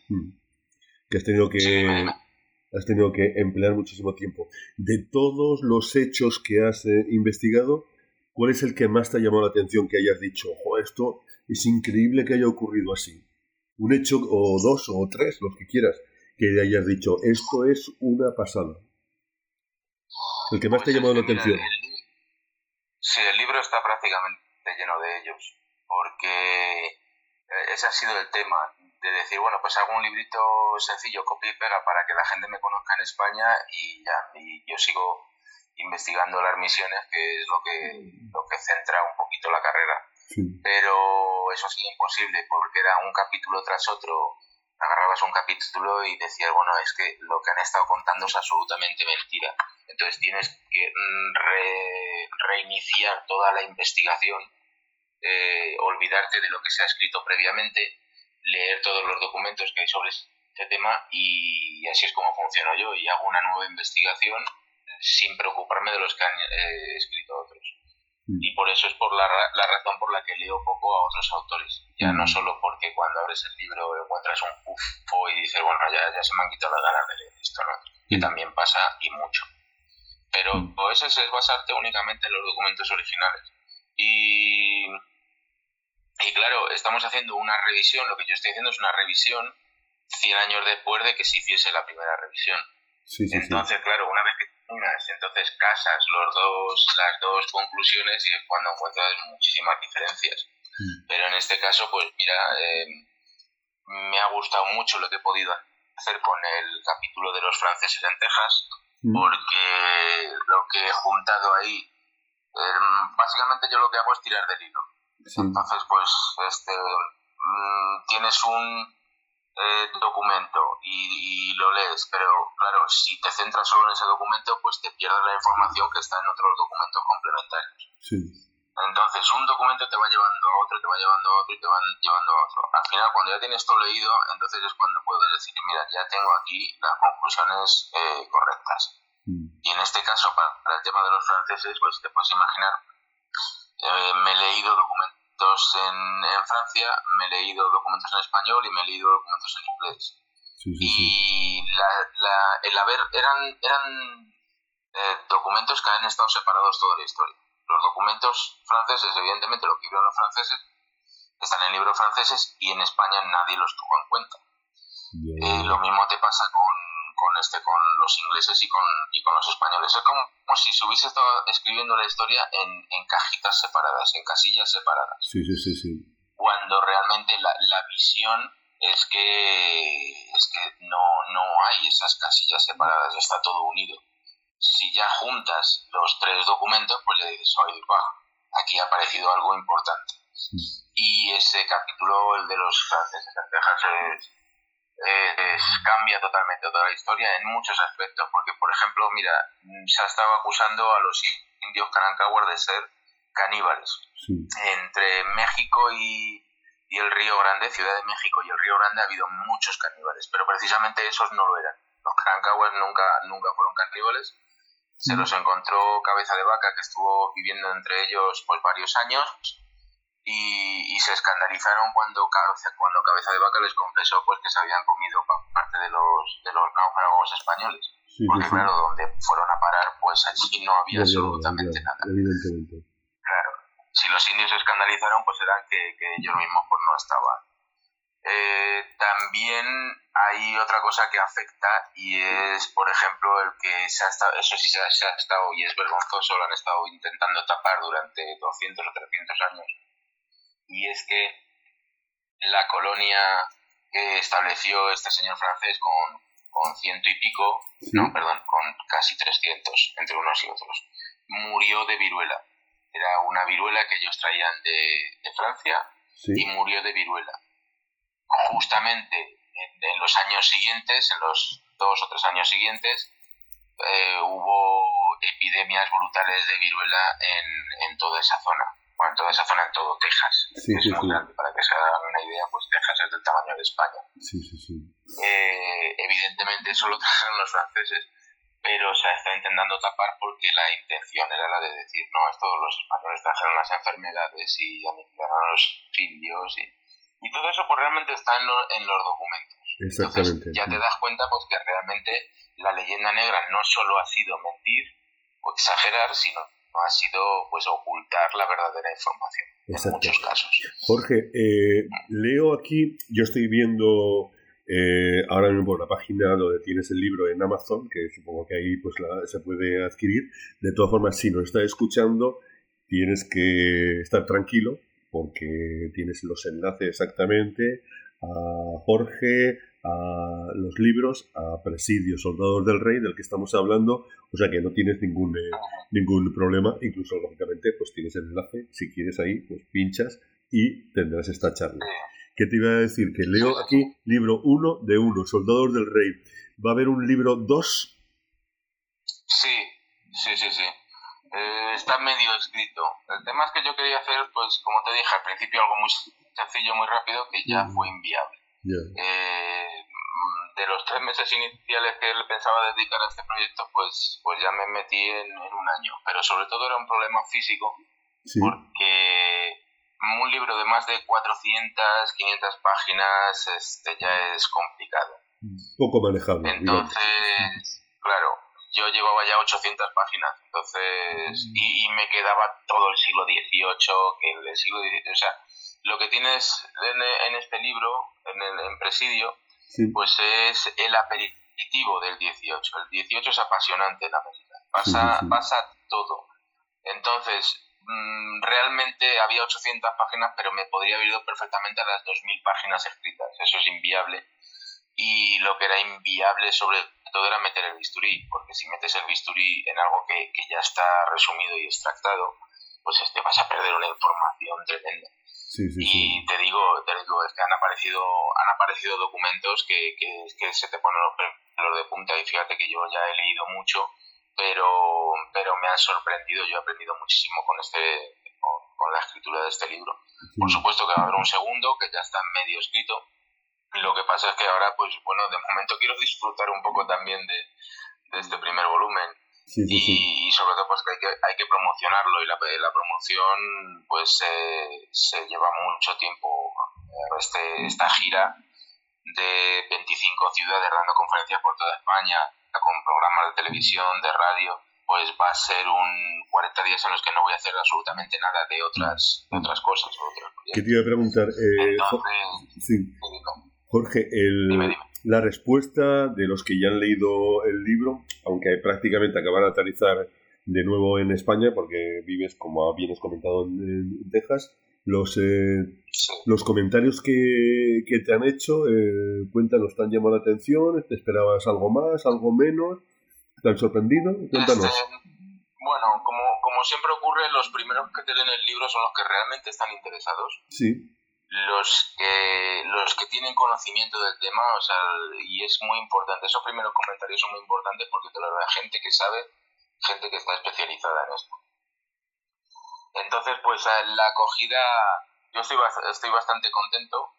que has tenido que... Sí, me, me... has tenido que emplear muchísimo tiempo. De todos los hechos que has eh, investigado, ¿cuál es el que más te ha llamado la atención, que hayas dicho, ojo, esto es increíble que haya ocurrido así? Un hecho, o dos, o tres, los que quieras, que hayas dicho, esto es una pasada. El que más pues te ha llamado la atención. El, sí, el libro está prácticamente lleno de ellos, porque ese ha sido el tema. de decir, bueno, pues hago un librito sencillo, copia y pega, para que la gente me conozca en España y ya, y yo sigo investigando las misiones, que es lo que, lo que centra un poquito la carrera. Sí. Pero eso ha sido imposible, porque era un capítulo tras otro, agarrabas un capítulo y decías, bueno, es que lo que han estado contando es absolutamente mentira. Entonces tienes que re, reiniciar toda la investigación, eh, olvidarte de lo que se ha escrito previamente, leer todos los documentos que hay sobre este tema, y así es como funciono yo, y hago una nueva investigación sin preocuparme de los que han eh, escrito otros. Mm. Y por eso es por la, la razón por la que leo poco a otros autores. Ya mm. no solo porque cuando abres el libro encuentras un pufo y dices, bueno, ya, ya se me han quitado las ganas de leer esto, ¿no? Mm. Que también pasa, y mucho. Pero mm. pues eso es basarte únicamente en los documentos originales. Y... Y claro, estamos haciendo una revisión, lo que yo estoy haciendo es una revisión cien años después de que se hiciese la primera revisión. Sí, sí, entonces, sí. Claro, una vez que terminas, entonces casas los dos, las dos conclusiones y es cuando encuentras muchísimas diferencias. Mm. Pero en este caso, pues mira, eh, me ha gustado mucho lo que he podido hacer con el capítulo de los franceses en Texas, mm. porque lo que he juntado ahí, eh, básicamente yo lo que hago es tirar del hilo. Sí. Entonces, pues, este, mmm, tienes un eh, documento y, y lo lees, pero claro, si te centras solo en ese documento, pues te pierdes la información que está en otros documentos complementarios. Sí. Entonces, un documento te va llevando a otro, te va llevando a otro y te van llevando a otro. Al final, cuando ya tienes todo leído, entonces es cuando puedes decir, mira, ya tengo aquí las conclusiones eh, correctas. Mm. Y en este caso, para, para el tema de los franceses, pues te puedes imaginar. Eh, me he leído documentos en, en Francia, me he leído documentos en español y me he leído documentos en inglés. Sí, sí, y sí. La, la, el haber, eran, eran eh, documentos que han estado separados toda la historia. Los documentos franceses, evidentemente, lo que vieron los franceses, están en libros franceses y en España nadie los tuvo en cuenta. Yeah. Eh, lo mismo te pasa con, con este con los ingleses y con, y con los españoles. Es como, como si se hubiese estado escribiendo la historia en, en cajitas separadas, en casillas separadas. Sí, sí, sí, sí. Cuando realmente la, la visión es que, es que no, no hay esas casillas separadas, está todo unido. Si ya juntas los tres documentos, pues le dices, oye, va, aquí ha aparecido algo importante. Sí. Y ese capítulo, el de los franceses en Texas, es... Es, cambia totalmente toda la historia en muchos aspectos, porque por ejemplo, mira, se ha estado acusando a los indios Karankawas de ser caníbales. Sí. Entre México y, y el Río Grande, Ciudad de México y el Río Grande, ha habido muchos caníbales, pero precisamente esos no lo eran. Los Karankawas nunca, nunca fueron caníbales. Se los encontró Cabeza de Vaca, que estuvo viviendo entre ellos pues varios años. Y, y se escandalizaron cuando, cuando Cabeza de Vaca les confesó pues que se habían comido parte de los de los náufragos españoles. Sí, porque sí, claro, sí. Donde fueron a parar, pues allí no había ya, absolutamente ya, nada. Evidentemente. Claro, si los indios se escandalizaron, pues eran que, que ellos mismos pues no estaban. Eh, también hay otra cosa que afecta y es, por ejemplo, el que se ha estado, eso sí se ha, se ha estado, y es vergonzoso, lo han estado intentando tapar durante doscientos o trescientos años. Y es que la colonia que estableció este señor francés con, con ciento y pico, sí. no, perdón, con casi trescientos entre unos y otros, murió de viruela. Era una viruela que ellos traían de, de Francia, sí. y murió de viruela. Justamente en, en los años siguientes, en los dos o tres años siguientes, eh, hubo epidemias brutales de viruela en, en toda esa zona. Bueno, en toda esa zona, en todo Texas. Sí, es sí, muy sí. grande. Para que se hagan una idea, pues Texas es del tamaño de España. Sí, sí, sí. Eh, evidentemente eso lo trajeron los franceses, pero se está intentando tapar porque la intención era la de decir, no, es todos los españoles trajeron las enfermedades y aniquilaron a los indios. Y, y todo eso pues realmente está en, lo, en los documentos. Exactamente. Entonces ya sí. te das cuenta pues que realmente la leyenda negra no solo ha sido mentir o exagerar, sino ha sido pues ocultar la verdadera información en muchos casos. Jorge, eh, leo aquí, yo estoy viendo eh, ahora mismo por la página donde tienes el libro en Amazon, que supongo que ahí pues la, se puede adquirir. De todas formas, si nos estás escuchando, tienes que estar tranquilo porque tienes los enlaces exactamente a Jorge, a los libros, a Presidio, Soldados del Rey, del que estamos hablando, o sea que no tienes ningún eh, ningún problema, incluso lógicamente pues tienes el enlace, si quieres ahí, pues pinchas y tendrás esta charla. ¿Qué te iba a decir? Que leo aquí libro uno de uno, Soldados del Rey. ¿Va a haber un libro dos? Sí, sí, sí, sí. Eh, está medio escrito. El tema es que yo quería hacer, pues como te dije al principio, algo muy sencillo, muy rápido, que ya fue inviable. Yeah. Eh, de los tres meses iniciales que le pensaba dedicar a este proyecto, pues, pues ya me metí en, en un año. Pero sobre todo era un problema físico, Sí. porque un libro de más de cuatrocientas, quinientas páginas este, ya es complicado. Poco manejable. Entonces, digamos. claro, yo llevaba ya ochocientas páginas, entonces y, y me quedaba todo el siglo dieciocho, que el siglo dieciocho, o sea, lo que tienes en, en este libro, en, el, en Presidio, Sí. pues es el aperitivo del dieciocho. El dieciocho es apasionante en América, pasa, Sí, sí. pasa todo. Entonces, mmm, realmente había ochocientas páginas, pero me podría haber ido perfectamente a las dos mil páginas escritas, eso es inviable. Y lo que era inviable sobre todo era meter el bisturí, porque si metes el bisturí en algo que, que ya está resumido y extractado, pues te vas a perder una información tremenda. Sí, sí, y sí. te digo, te digo, es que han aparecido, han aparecido documentos que, que, que se te ponen los pelos de punta, y fíjate que yo ya he leído mucho, pero, pero me han sorprendido, yo he aprendido muchísimo con este, con, con la escritura de este libro. Sí. Por supuesto que va a haber un segundo, que ya está medio escrito. Lo que pasa es que ahora, pues bueno, de momento quiero disfrutar un poco también de, de este primer volumen. Sí, sí, y, sí. y sobre todo pues que hay que, hay que promocionarlo, y la, la promoción pues eh, se lleva mucho tiempo. Este, esta gira de veinticinco ciudades dando conferencias por toda España, con programas de televisión, de radio, pues va a ser un cuarenta días en los que no voy a hacer absolutamente nada de otras, de otras cosas. O otros ¿Qué te iba a preguntar? Eh, Entonces, sí. Jorge, el, dime, dime. la respuesta de los que ya han leído el libro, aunque prácticamente acaban de aterrizar de nuevo en España, porque vives, como bien has comentado, en, en Texas, los, eh, Sí. los comentarios que, que te han hecho, eh, cuéntanos, ¿te han llamado la atención? ¿Te esperabas algo más, algo menos? ¿Te han sorprendido? Cuéntanos. Este, bueno, como, como siempre ocurre, los primeros que te leen el libro son los que realmente están interesados. Sí. Los que, los que tienen conocimiento del tema, o sea, y es muy importante, esos primeros comentarios son muy importantes porque te lo da gente que sabe, gente que está especializada en esto. Entonces, pues la acogida, yo estoy, estoy bastante contento,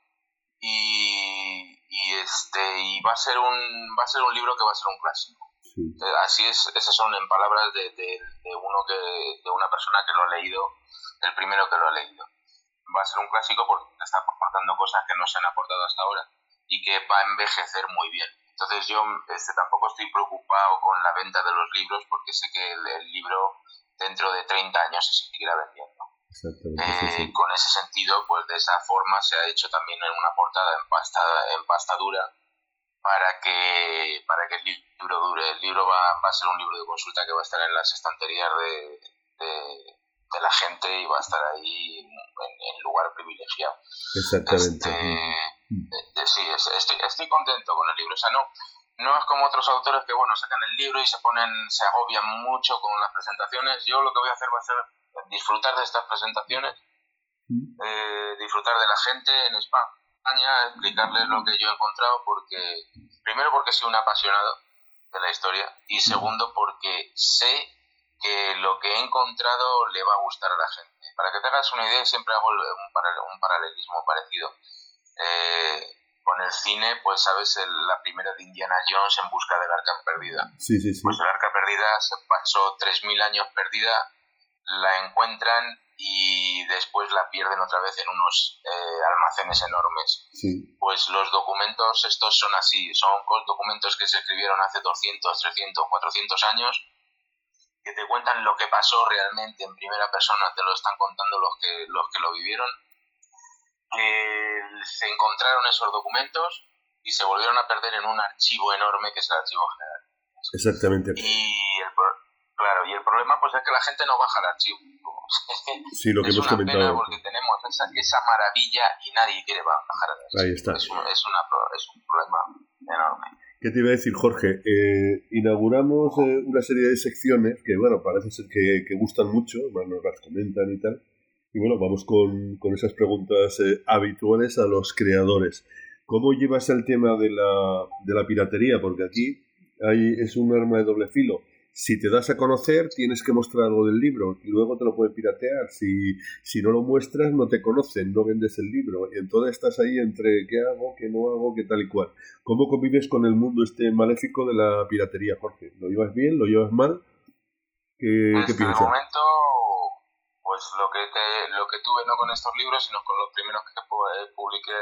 y, y este y va a ser un va a ser un libro que va a ser un clásico. Sí. Así es, esas son en palabras de, de, de uno que de una persona que lo ha leído, el primero que lo ha leído. Va a ser un clásico porque está aportando cosas que no se han aportado hasta ahora y que va a envejecer muy bien. Entonces yo este, tampoco estoy preocupado con la venta de los libros, porque sé que el, el libro dentro de treinta años se seguirá vendiendo. Exactamente. Eh, Sí, sí. con ese sentido, pues de esa forma se ha hecho también en una portada en pasta, en pasta dura, para que para que el libro dure. El libro va, va a ser un libro de consulta que va a estar en las estanterías de, de, de la gente, y va a estar ahí en, en lugar privilegiado. Exactamente. Este, de, de, sí, estoy, estoy contento con el libro. O sea, no, no es como otros autores que, bueno, sacan el libro y se ponen, se agobian mucho con las presentaciones. Yo lo que voy a hacer va a ser disfrutar de estas presentaciones, eh, disfrutar de la gente en España, explicarles lo que yo he encontrado, porque primero porque soy un apasionado de la historia, y segundo porque sé que lo que he encontrado le va a gustar a la gente. Para que te hagas una idea, siempre hago un, paral- un paralelismo parecido. Eh, con el cine, pues sabes, el, la primera de Indiana Jones, En busca del arca perdida. Sí, sí, sí. Pues el arca perdida se pasó tres mil años perdida, la encuentran y después la pierden otra vez en unos eh, almacenes enormes. Sí. Pues los documentos estos son así, son documentos que se escribieron hace doscientos, trescientos, cuatrocientos años, que te cuentan lo que pasó realmente en primera persona, te lo están contando los que, los que lo vivieron. Que se encontraron esos documentos y se volvieron a perder en un archivo enorme que es el Archivo General. Exactamente. Y el, pro- Claro, y el problema pues es que la gente no baja el archivo. Sí, lo que es hemos una comentado. Pena porque tenemos esa, esa maravilla y nadie quiere bajar el archivo. Ahí está. Es un, es una, es un problema enorme. ¿Qué te iba a decir, Jorge? Eh, inauguramos eh, una serie de secciones que, bueno, parece ser que, que gustan mucho, más nos las comentan y tal. Y bueno, vamos con, con esas preguntas eh, habituales a los creadores. ¿Cómo llevas el tema de la, de la piratería? Porque aquí hay, es un arma de doble filo. Si te das a conocer, tienes que mostrar algo del libro y luego te lo pueden piratear. Si, si no lo muestras, no te conocen, no vendes el libro. Y entonces estás ahí entre qué hago, qué no hago, qué tal y cual. ¿Cómo convives con el mundo este maléfico de la piratería, Jorge? ¿Lo llevas bien? ¿Lo llevas mal? ¿Qué, Desde ¿qué piensas? el momento, pues lo que, te, lo que tuve no con estos libros, sino con los primeros que publiqué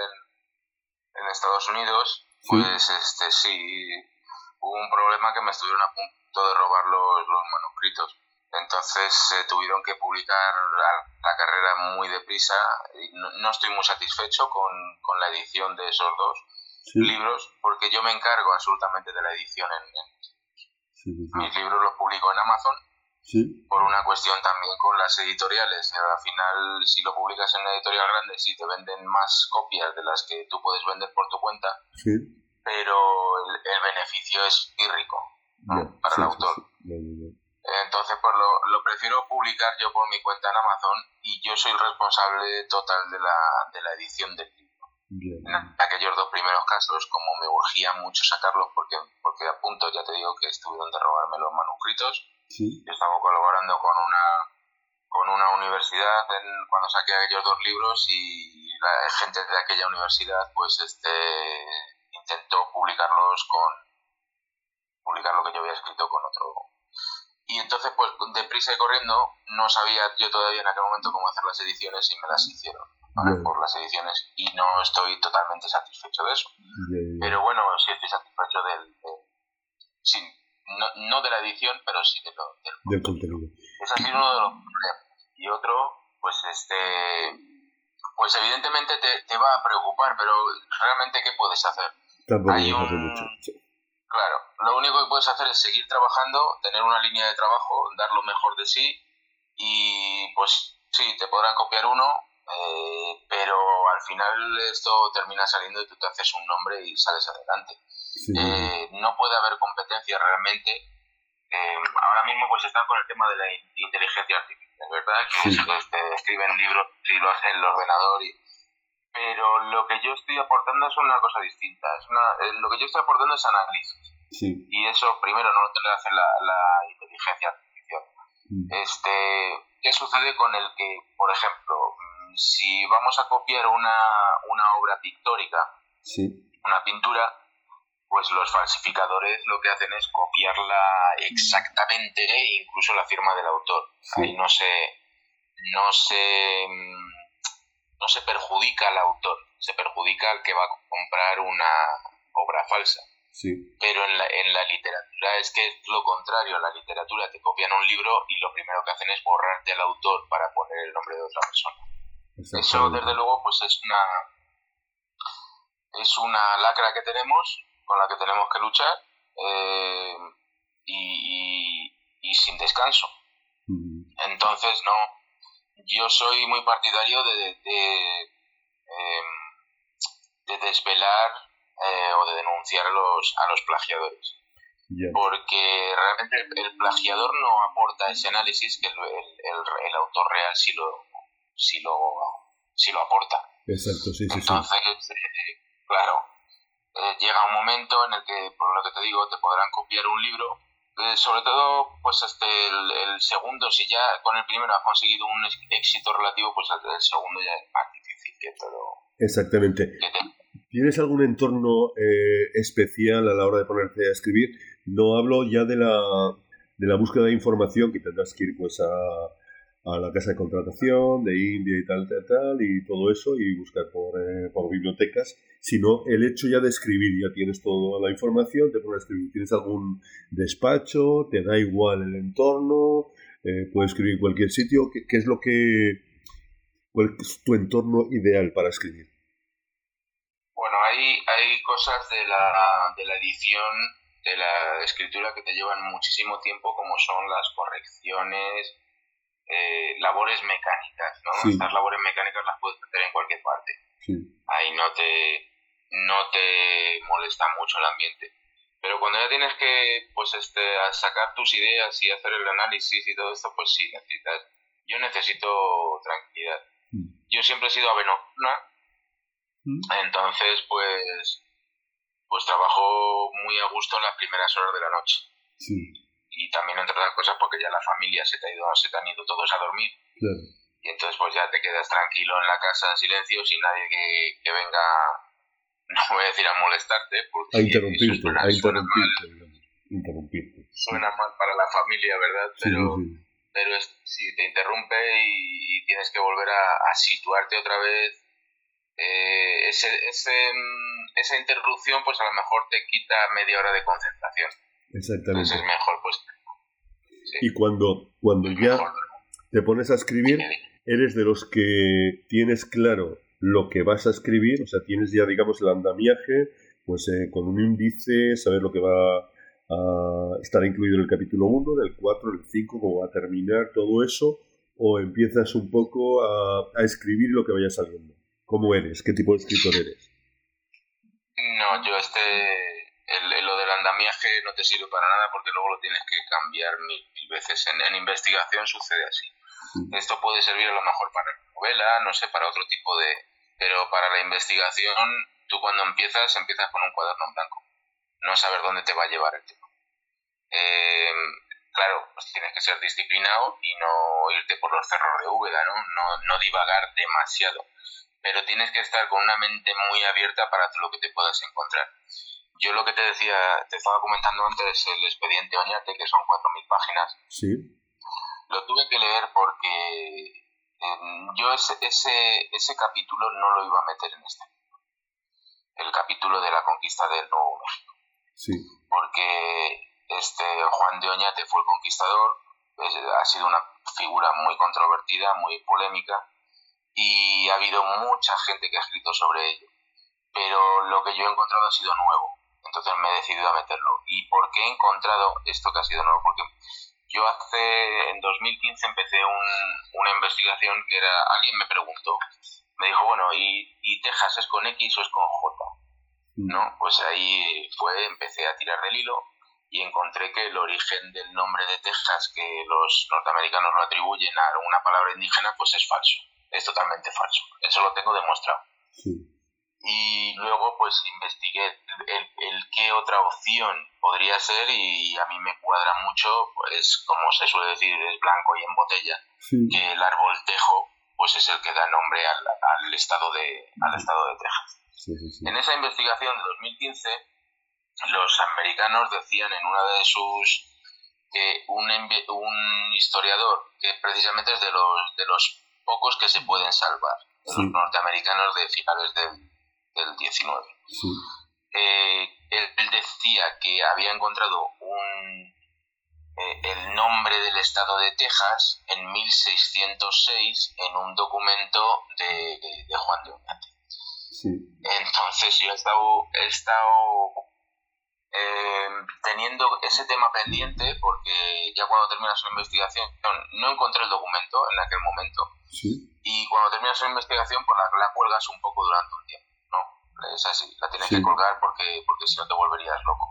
en, en Estados Unidos, ¿Sí? pues este sí, hubo un problema que me estuvieron a punto de robar los, los manuscritos. Entonces eh, tuvieron que publicar la, la carrera muy deprisa. Y no, no estoy muy satisfecho con, con la edición de esos dos ¿Sí? libros, porque yo me encargo absolutamente de la edición en, en Sí, sí, sí. mis libros los publico en Amazon. ¿Sí? Por una cuestión también con las editoriales. Al final, si lo publicas en una editorial grande, sí te venden más copias de las que tú puedes vender por tu cuenta, ¿Sí? pero el, el beneficio es pírrico, ¿no? Ya, Para sí, el autor. sí, sí. Ya, ya, ya. Entonces, pues lo, lo prefiero publicar yo por mi cuenta en Amazon y yo soy el responsable total de la, de la edición del libro. Bien. En aquellos dos primeros casos, como me urgía mucho sacarlos porque, porque a punto, ya te digo, que estuvieron de robarme los manuscritos. ¿Sí? Yo estaba colaborando con una con una universidad en, cuando saqué aquellos dos libros y la gente de aquella universidad pues este intentó publicarlos con publicar lo que yo había escrito con otro. Y entonces pues deprisa y corriendo no sabía yo todavía en aquel momento cómo hacer las ediciones y me las hicieron, ¿vale? Bien. Por las ediciones, y no estoy totalmente satisfecho de eso. Ya, ya, ya. Pero bueno, sí estoy satisfecho del, del sí, no, no de la edición, pero sí de lo, del Del contenido. Ese ha sido uno de los problemas. Y otro, pues este, pues evidentemente te, te va a preocupar, pero realmente ¿qué puedes hacer? Tampoco Hay nos hace un, mucho. Sí. claro, lo único que puedes hacer es seguir trabajando, tener una línea de trabajo, dar lo mejor de sí, y pues sí, te podrán copiar uno, eh, pero al final esto termina saliendo y tú te haces un nombre y sales adelante. Sí, sí, sí. Eh, no puede haber competencia realmente. Eh, ahora mismo pues está con el tema de la in- inteligencia artificial. Es verdad que Sí. se este, escriben libros y lo hace el ordenador, y, pero lo que yo estoy aportando es una cosa distinta. Es una, eh, lo que yo estoy aportando es análisis. Sí. Y eso primero no lo tendrá que hacer la, la inteligencia artificial. Mm. Este, ¿qué sucede con el que, por ejemplo, mm, si vamos a copiar una, una obra pictórica, Sí. una pintura, pues los falsificadores lo que hacen es copiarla exactamente, e incluso la firma del autor. Sí. Ahí no se, no se, mm, no se perjudica al autor, se perjudica al que va a comprar una obra falsa. Sí. Pero en la, en la literatura es que es lo contrario. En la literatura te copian un libro y lo primero que hacen es borrarte al autor para poner el nombre de otra persona. Eso, Exactamente. desde luego, pues es una es una lacra que tenemos, con la que tenemos que luchar, eh, y, y, y sin descanso. Mm. Entonces, no, yo soy muy partidario de, de, de, eh, de desvelar eh, o de denunciar a los, a los plagiadores. Ya. Porque realmente el, el plagiador no aporta ese análisis que el, el, el, el autor real sí lo, sí lo, sí lo aporta. Exacto, sí, sí, sí. Entonces, eh, claro, eh, llega un momento en el que, por lo que te digo, te podrán copiar un libro. Eh, sobre todo, pues este el, el segundo, si ya con el primero has conseguido un ex- éxito relativo, pues el, el segundo ya es más difícil que todo. Exactamente. Que te, ¿Tienes algún entorno eh, especial a la hora de ponerte a escribir? No hablo ya de la, de la búsqueda de información, que tendrás que ir pues a, a la casa de contratación de India y tal, tal, tal, y todo eso, y buscar por, eh, por bibliotecas, sino el hecho ya de escribir. Ya tienes toda la información, te pones a escribir. ¿Tienes algún despacho? ¿Te da igual el entorno? Eh, ¿Puedes escribir en cualquier sitio? ¿Qué, qué es lo que... cuál es tu entorno ideal para escribir? bueno, hay, hay cosas de la, de la edición de la escritura que te llevan muchísimo tiempo, como son las correcciones, eh, labores mecánicas, ¿no? Sí. Estas labores mecánicas las puedes hacer en cualquier parte. Sí. Ahí no te, no te molesta mucho el ambiente. Pero cuando ya tienes que, pues, este, sacar tus ideas y hacer el análisis y todo esto, pues sí, necesitas. Yo necesito tranquilidad. Mm. Yo siempre he sido ave nocturna, Mm. entonces, pues, pues trabajo muy a gusto en las primeras horas de la noche. Sí. Y también, entre otras cosas, porque ya la familia se te ha ido, se te han ido todos a dormir. Claro. Y entonces, pues ya te quedas tranquilo en la casa en silencio, sin nadie que, que venga, no voy a decir a molestarte, porque A interrumpirte, suena, a suena mal, interrumpirte, digamos. Interrumpirte. suena mal para la familia, ¿verdad? Sí, Pero, sí, sí. pero es, si te interrumpe y, y tienes que volver a, a situarte otra vez, eh, ese, ese, esa interrupción, pues a lo mejor te quita media hora de concentración. Exactamente. Entonces es mejor, pues... Sí, Y cuando, cuando ya mejor. te pones a escribir, eres de los que tienes claro lo que vas a escribir, o sea, tienes ya, digamos, el andamiaje, pues eh, con un índice, saber lo que va a estar incluido en el capítulo uno, del cuatro, del cinco, cómo va a terminar, todo eso, o empiezas un poco a, a escribir lo que vaya saliendo. ¿Cómo eres? ¿Qué tipo de escritor eres? No, yo este... El, el- lo del andamiaje no te sirve para nada porque luego lo tienes que cambiar mil, mil veces. En, en investigación sucede así. Sí. Esto puede servir a lo mejor para novela, no sé, para otro tipo de... Pero para la investigación, tú cuando empiezas, empiezas con un cuaderno en blanco. No saber dónde te va a llevar el tema. Eh, claro, pues tienes que ser disciplinado y no irte por los cerros de Úbeda, ¿no? No, no divagar demasiado. Pero tienes que estar con una mente muy abierta para todo lo que te puedas encontrar. Yo lo que te decía, te estaba comentando antes, el expediente Oñate, que son cuatro mil páginas, Sí. lo tuve que leer porque eh, yo ese, ese, ese capítulo no lo iba a meter en este. El capítulo de la conquista del Nuevo México. Sí. Porque este Juan de Oñate fue el conquistador, es- ha sido una figura muy controvertida, muy polémica, y ha habido mucha gente que ha escrito sobre ello. Pero lo que yo he encontrado ha sido nuevo. Entonces me he decidido a meterlo. ¿Y por qué he encontrado esto que ha sido nuevo? Porque yo hace, en dos mil quince empecé un- una investigación que era, alguien me preguntó, me dijo, bueno, ¿y, y Texas es con X o es con J? ¿No? Pues ahí fue, empecé a tirar del hilo y encontré que el origen del nombre de Texas, que los norteamericanos lo atribuyen a una palabra indígena, pues es falso. Es totalmente falso. Eso lo tengo demostrado. Sí. Y luego pues investigué el, el, el qué otra opción podría ser y a mí me cuadra mucho, pues como se suele decir, es blanco y en botella, Sí. que el árbol tejo pues es el que da nombre al, al, estado, de, al estado de Texas. Sí, sí, sí. En esa investigación de dos mil quince, los americanos decían en una de sus... que un, envi- un historiador que precisamente es de los, de los pocos que se pueden salvar, de Sí. los norteamericanos de finales del, del diecinueve. Sí. Eh, él, él decía que había encontrado un, eh, el nombre del estado de Texas en mil seiscientos seis en un documento de, de, de Juan de Oñate. Sí. Entonces yo he estado, he estado eh, teniendo ese tema pendiente porque ya cuando terminas una investigación no encontré el documento en aquel momento Sí. y cuando terminas una investigación pues la, la cuelgas un poco durante un tiempo, ¿no? Es así, la tienes Sí. que colgar porque, porque si no te volverías loco.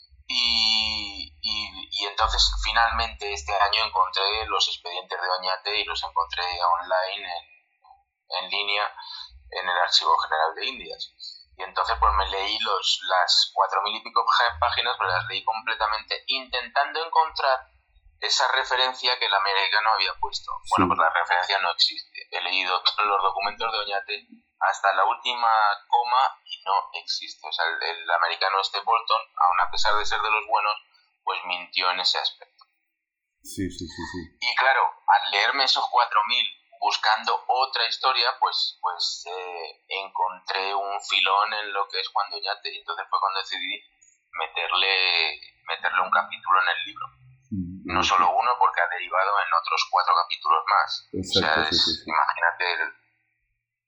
Y, y, y entonces finalmente este año encontré los expedientes de Oñate y los encontré online, en, en línea, en el Archivo General de Indias. Y entonces pues me leí los, las cuatro mil y pico páginas, pero las leí completamente intentando encontrar esa referencia que el americano había puesto. Sí. Bueno, pues la referencia no existe. He leído todos los documentos de Oñate hasta la última coma y no existe. O sea, el, el americano este Bolton, aun a pesar de ser de los buenos, pues mintió en ese aspecto. Sí, sí, sí, sí. Y claro, al leerme esos cuatro mil buscando otra historia, pues pues eh, encontré un filón en lo que es Juan de Oñate y entonces fue cuando decidí meterle, meterle un capítulo en el libro. Mm, No solo uno, porque ha derivado en otros cuatro capítulos más. Exacto, o sea, sí, es, sí, sí. imagínate, el,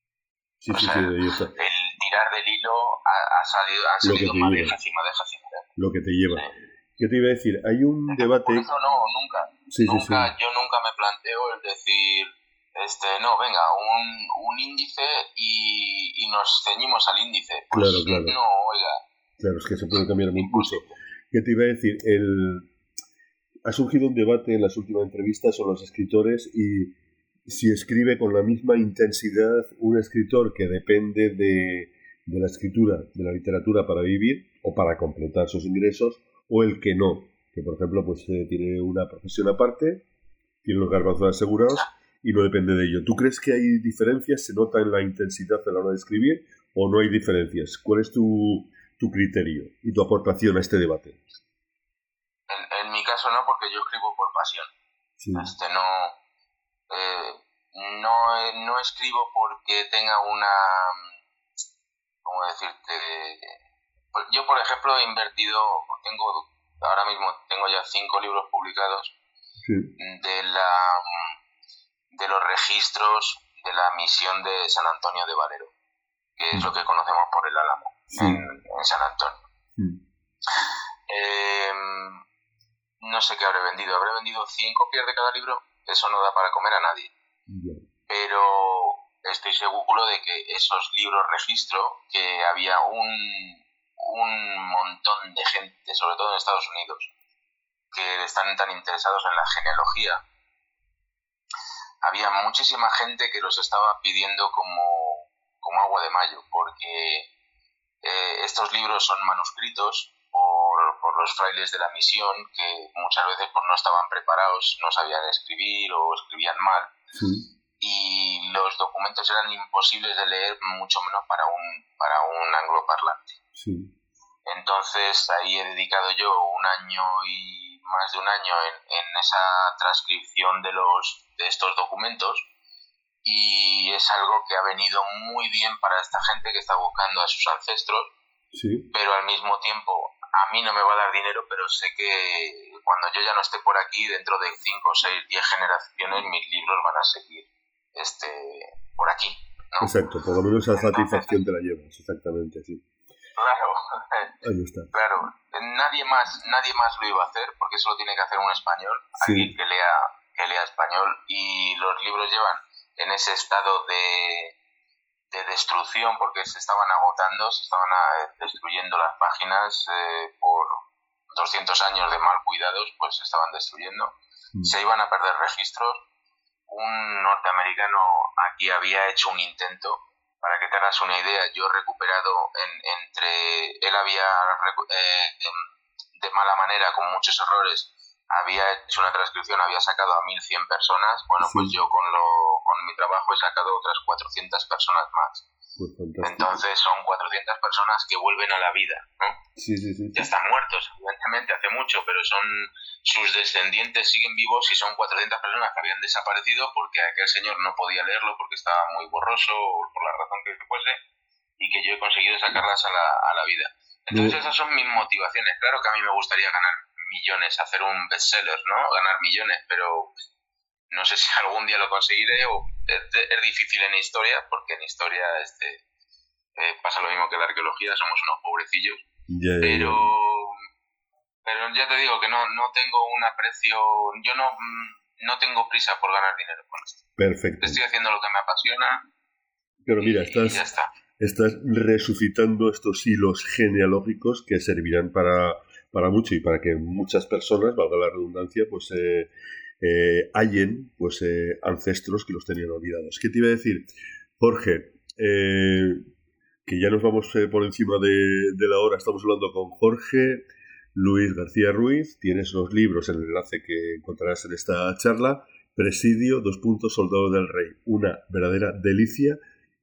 Sí, o sí, sea, sí, ahí está. el tirar del hilo ha, ha salido, han Lo que salido te más digo. de encima de encima. lo que te lleva. Sí. ¿Qué te iba a decir? Hay un debate... Por eso no, nunca. Sí, nunca sí, sí. Yo nunca me planteo el decir, este, no, venga, un, un índice y, y nos ceñimos al índice. Pues Claro, claro. no, oiga. Claro, es que se puede cambiar muy mucho. ¿Qué te iba a decir? El... Ha surgido un debate en las últimas entrevistas sobre los escritores y si escribe con la misma intensidad un escritor que depende de, de la escritura, de la literatura para vivir o para completar sus ingresos, o el que no, que por ejemplo pues eh, tiene una profesión aparte, tiene los garbanzos asegurados y no depende de ello. ¿Tú crees que hay diferencias? ¿Se nota en la intensidad a la hora de escribir o no hay diferencias? ¿Cuál es tu, tu criterio y tu aportación a este debate? En, en mi caso no, porque yo escribo por pasión. Sí. Este, no, eh, no, no escribo porque tenga una, ¿cómo decirte? Pues yo, por ejemplo, he invertido, tengo ahora mismo tengo ya cinco libros publicados Sí. de la de los registros de la misión de San Antonio de Valero, que es lo que conocemos por el Álamo, Sí. en, en San Antonio. Sí. Eh, no sé qué habré vendido, habré vendido cien copias de cada libro, eso no da para comer a nadie. Ya. Pero estoy seguro de que esos libros registro, que había un, un montón de gente, sobre todo en Estados Unidos, que están tan interesados en la genealogía, había muchísima gente que los estaba pidiendo como, como agua de mayo, porque eh, estos libros son manuscritos por, por los frailes de la misión, que muchas veces pues, no estaban preparados, no sabían escribir o escribían mal. Sí. Y los documentos eran imposibles de leer, mucho menos para un, para un angloparlante. Sí. Entonces ahí he dedicado yo un año y más de un año en, en esa transcripción de, los, de estos documentos, y es algo que ha venido muy bien para esta gente que está buscando a sus ancestros, Sí. pero al mismo tiempo a mí no me va a dar dinero, pero sé que cuando yo ya no esté por aquí, dentro de cinco, seis, diez generaciones, mis libros van a seguir este por aquí, ¿no? Exacto, por lo menos esa satisfacción te la llevas, exactamente, sí. Claro, Ahí está. claro. Nadie más, nadie más lo iba a hacer, porque eso lo tiene que hacer un español, Sí. alguien que lea, que lea español, y los libros llevan en ese estado de, de destrucción, porque se estaban agotando, se estaban eh, destruyendo las páginas eh, por doscientos años de mal cuidados, pues se estaban destruyendo. Mm. Se iban a perder registros. Un norteamericano aquí había hecho un intento, para que te hagas una idea, yo he recuperado en, entre, él había eh, de mala manera, con muchos errores, había hecho una transcripción, había sacado a mil cien personas, bueno, Sí. pues yo con, lo, con mi trabajo he sacado otras cuatrocientas personas más. Pues fantástico. Entonces son cuatrocientas personas que vuelven a la vida, ¿no? Sí, sí, sí. Ya están muertos, evidentemente, hace mucho, pero son sus descendientes siguen vivos y son cuatrocientas personas que habían desaparecido porque aquel señor no podía leerlo porque estaba muy borroso o por la razón que fuese, y que yo he conseguido sacarlas a la, a la vida. Entonces Bien. esas son mis motivaciones. Claro que a mí me gustaría ganar millones, hacer un bestseller, ¿no? Ganar millones, pero no sé si algún día lo conseguiré, o es, es difícil en historia, porque en historia este eh, pasa lo mismo que en la arqueología, somos unos pobrecillos. Ya, ya, Pero, ya. pero ya te digo que no, no tengo un aprecio, yo no, no tengo prisa por ganar dinero con esto. Perfecto. Estoy haciendo lo que me apasiona. Pero mira, y estás, ya está. estás resucitando estos hilos genealógicos que servirán para, para mucho y para que muchas personas, valga la redundancia, pues eh, eh, hallen pues, eh, ancestros que los tenían olvidados. ¿Qué te iba a decir? Jorge, eh, que ya nos vamos eh, por encima de, de la hora, estamos hablando con Jorge Luis García Ruiz, tienes los libros en el enlace que encontrarás en esta charla, Presidio, dos puntos, Soldado del Rey, una verdadera delicia,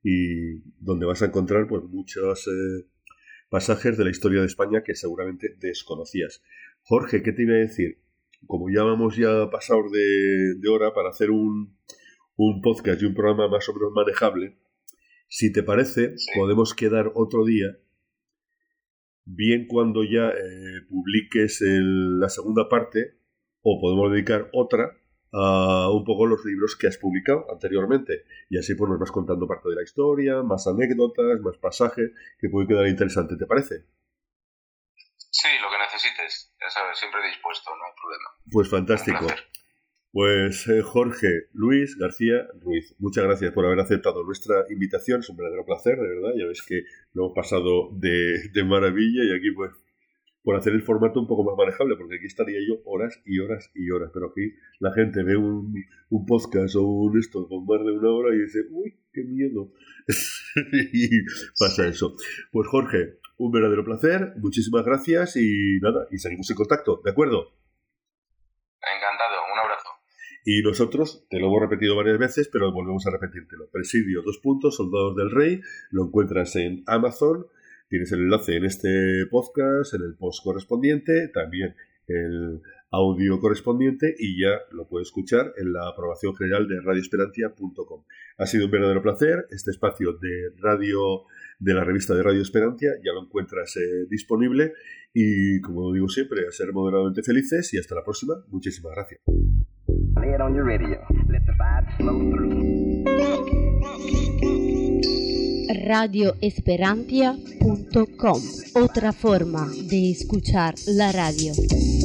y donde vas a encontrar pues muchos eh, pasajes de la historia de España que seguramente desconocías. Jorge, ¿qué te iba a decir? Como ya vamos ya pasados de, de hora para hacer un, un podcast y un programa más o menos manejable, si te parece, Sí. podemos quedar otro día, bien cuando ya eh, publiques el, la segunda parte, o podemos dedicar otra a un poco los libros que has publicado anteriormente, y así pues nos vas contando parte de la historia, más anécdotas, más pasajes, que puede quedar interesante, ¿te parece? Sí, lo que necesites, ya sabes, siempre dispuesto, no hay problema. Pues fantástico. Pues eh, Jorge Luis García Ruiz, muchas gracias por haber aceptado nuestra invitación, es un verdadero placer, de verdad, ya ves que lo hemos pasado de, de maravilla y aquí pues por hacer el formato un poco más manejable, porque aquí estaría yo horas y horas y horas, pero aquí la gente ve un, un podcast o un esto con más de una hora y dice, uy, qué miedo. Y pasa eso. Pues Jorge, un verdadero placer, muchísimas gracias y nada, y seguimos en contacto, ¿de acuerdo? Encantado, un abrazo. Y nosotros, te lo hemos repetido varias veces, pero volvemos a repetírtelo. Presidio, dos puntos, Soldados del Rey, lo encuentras en Amazon, tienes el enlace en este podcast, en el post correspondiente, también el audio correspondiente y ya lo puedes escuchar en la aprobación general de radio esperantia punto com. Ha sido un verdadero placer, este espacio de radio de la revista de Radio Esperantia, ya lo encuentras eh, disponible y como digo siempre, a ser moderadamente felices y hasta la próxima. Muchísimas gracias. radio esperantia punto com, otra forma de escuchar la radio.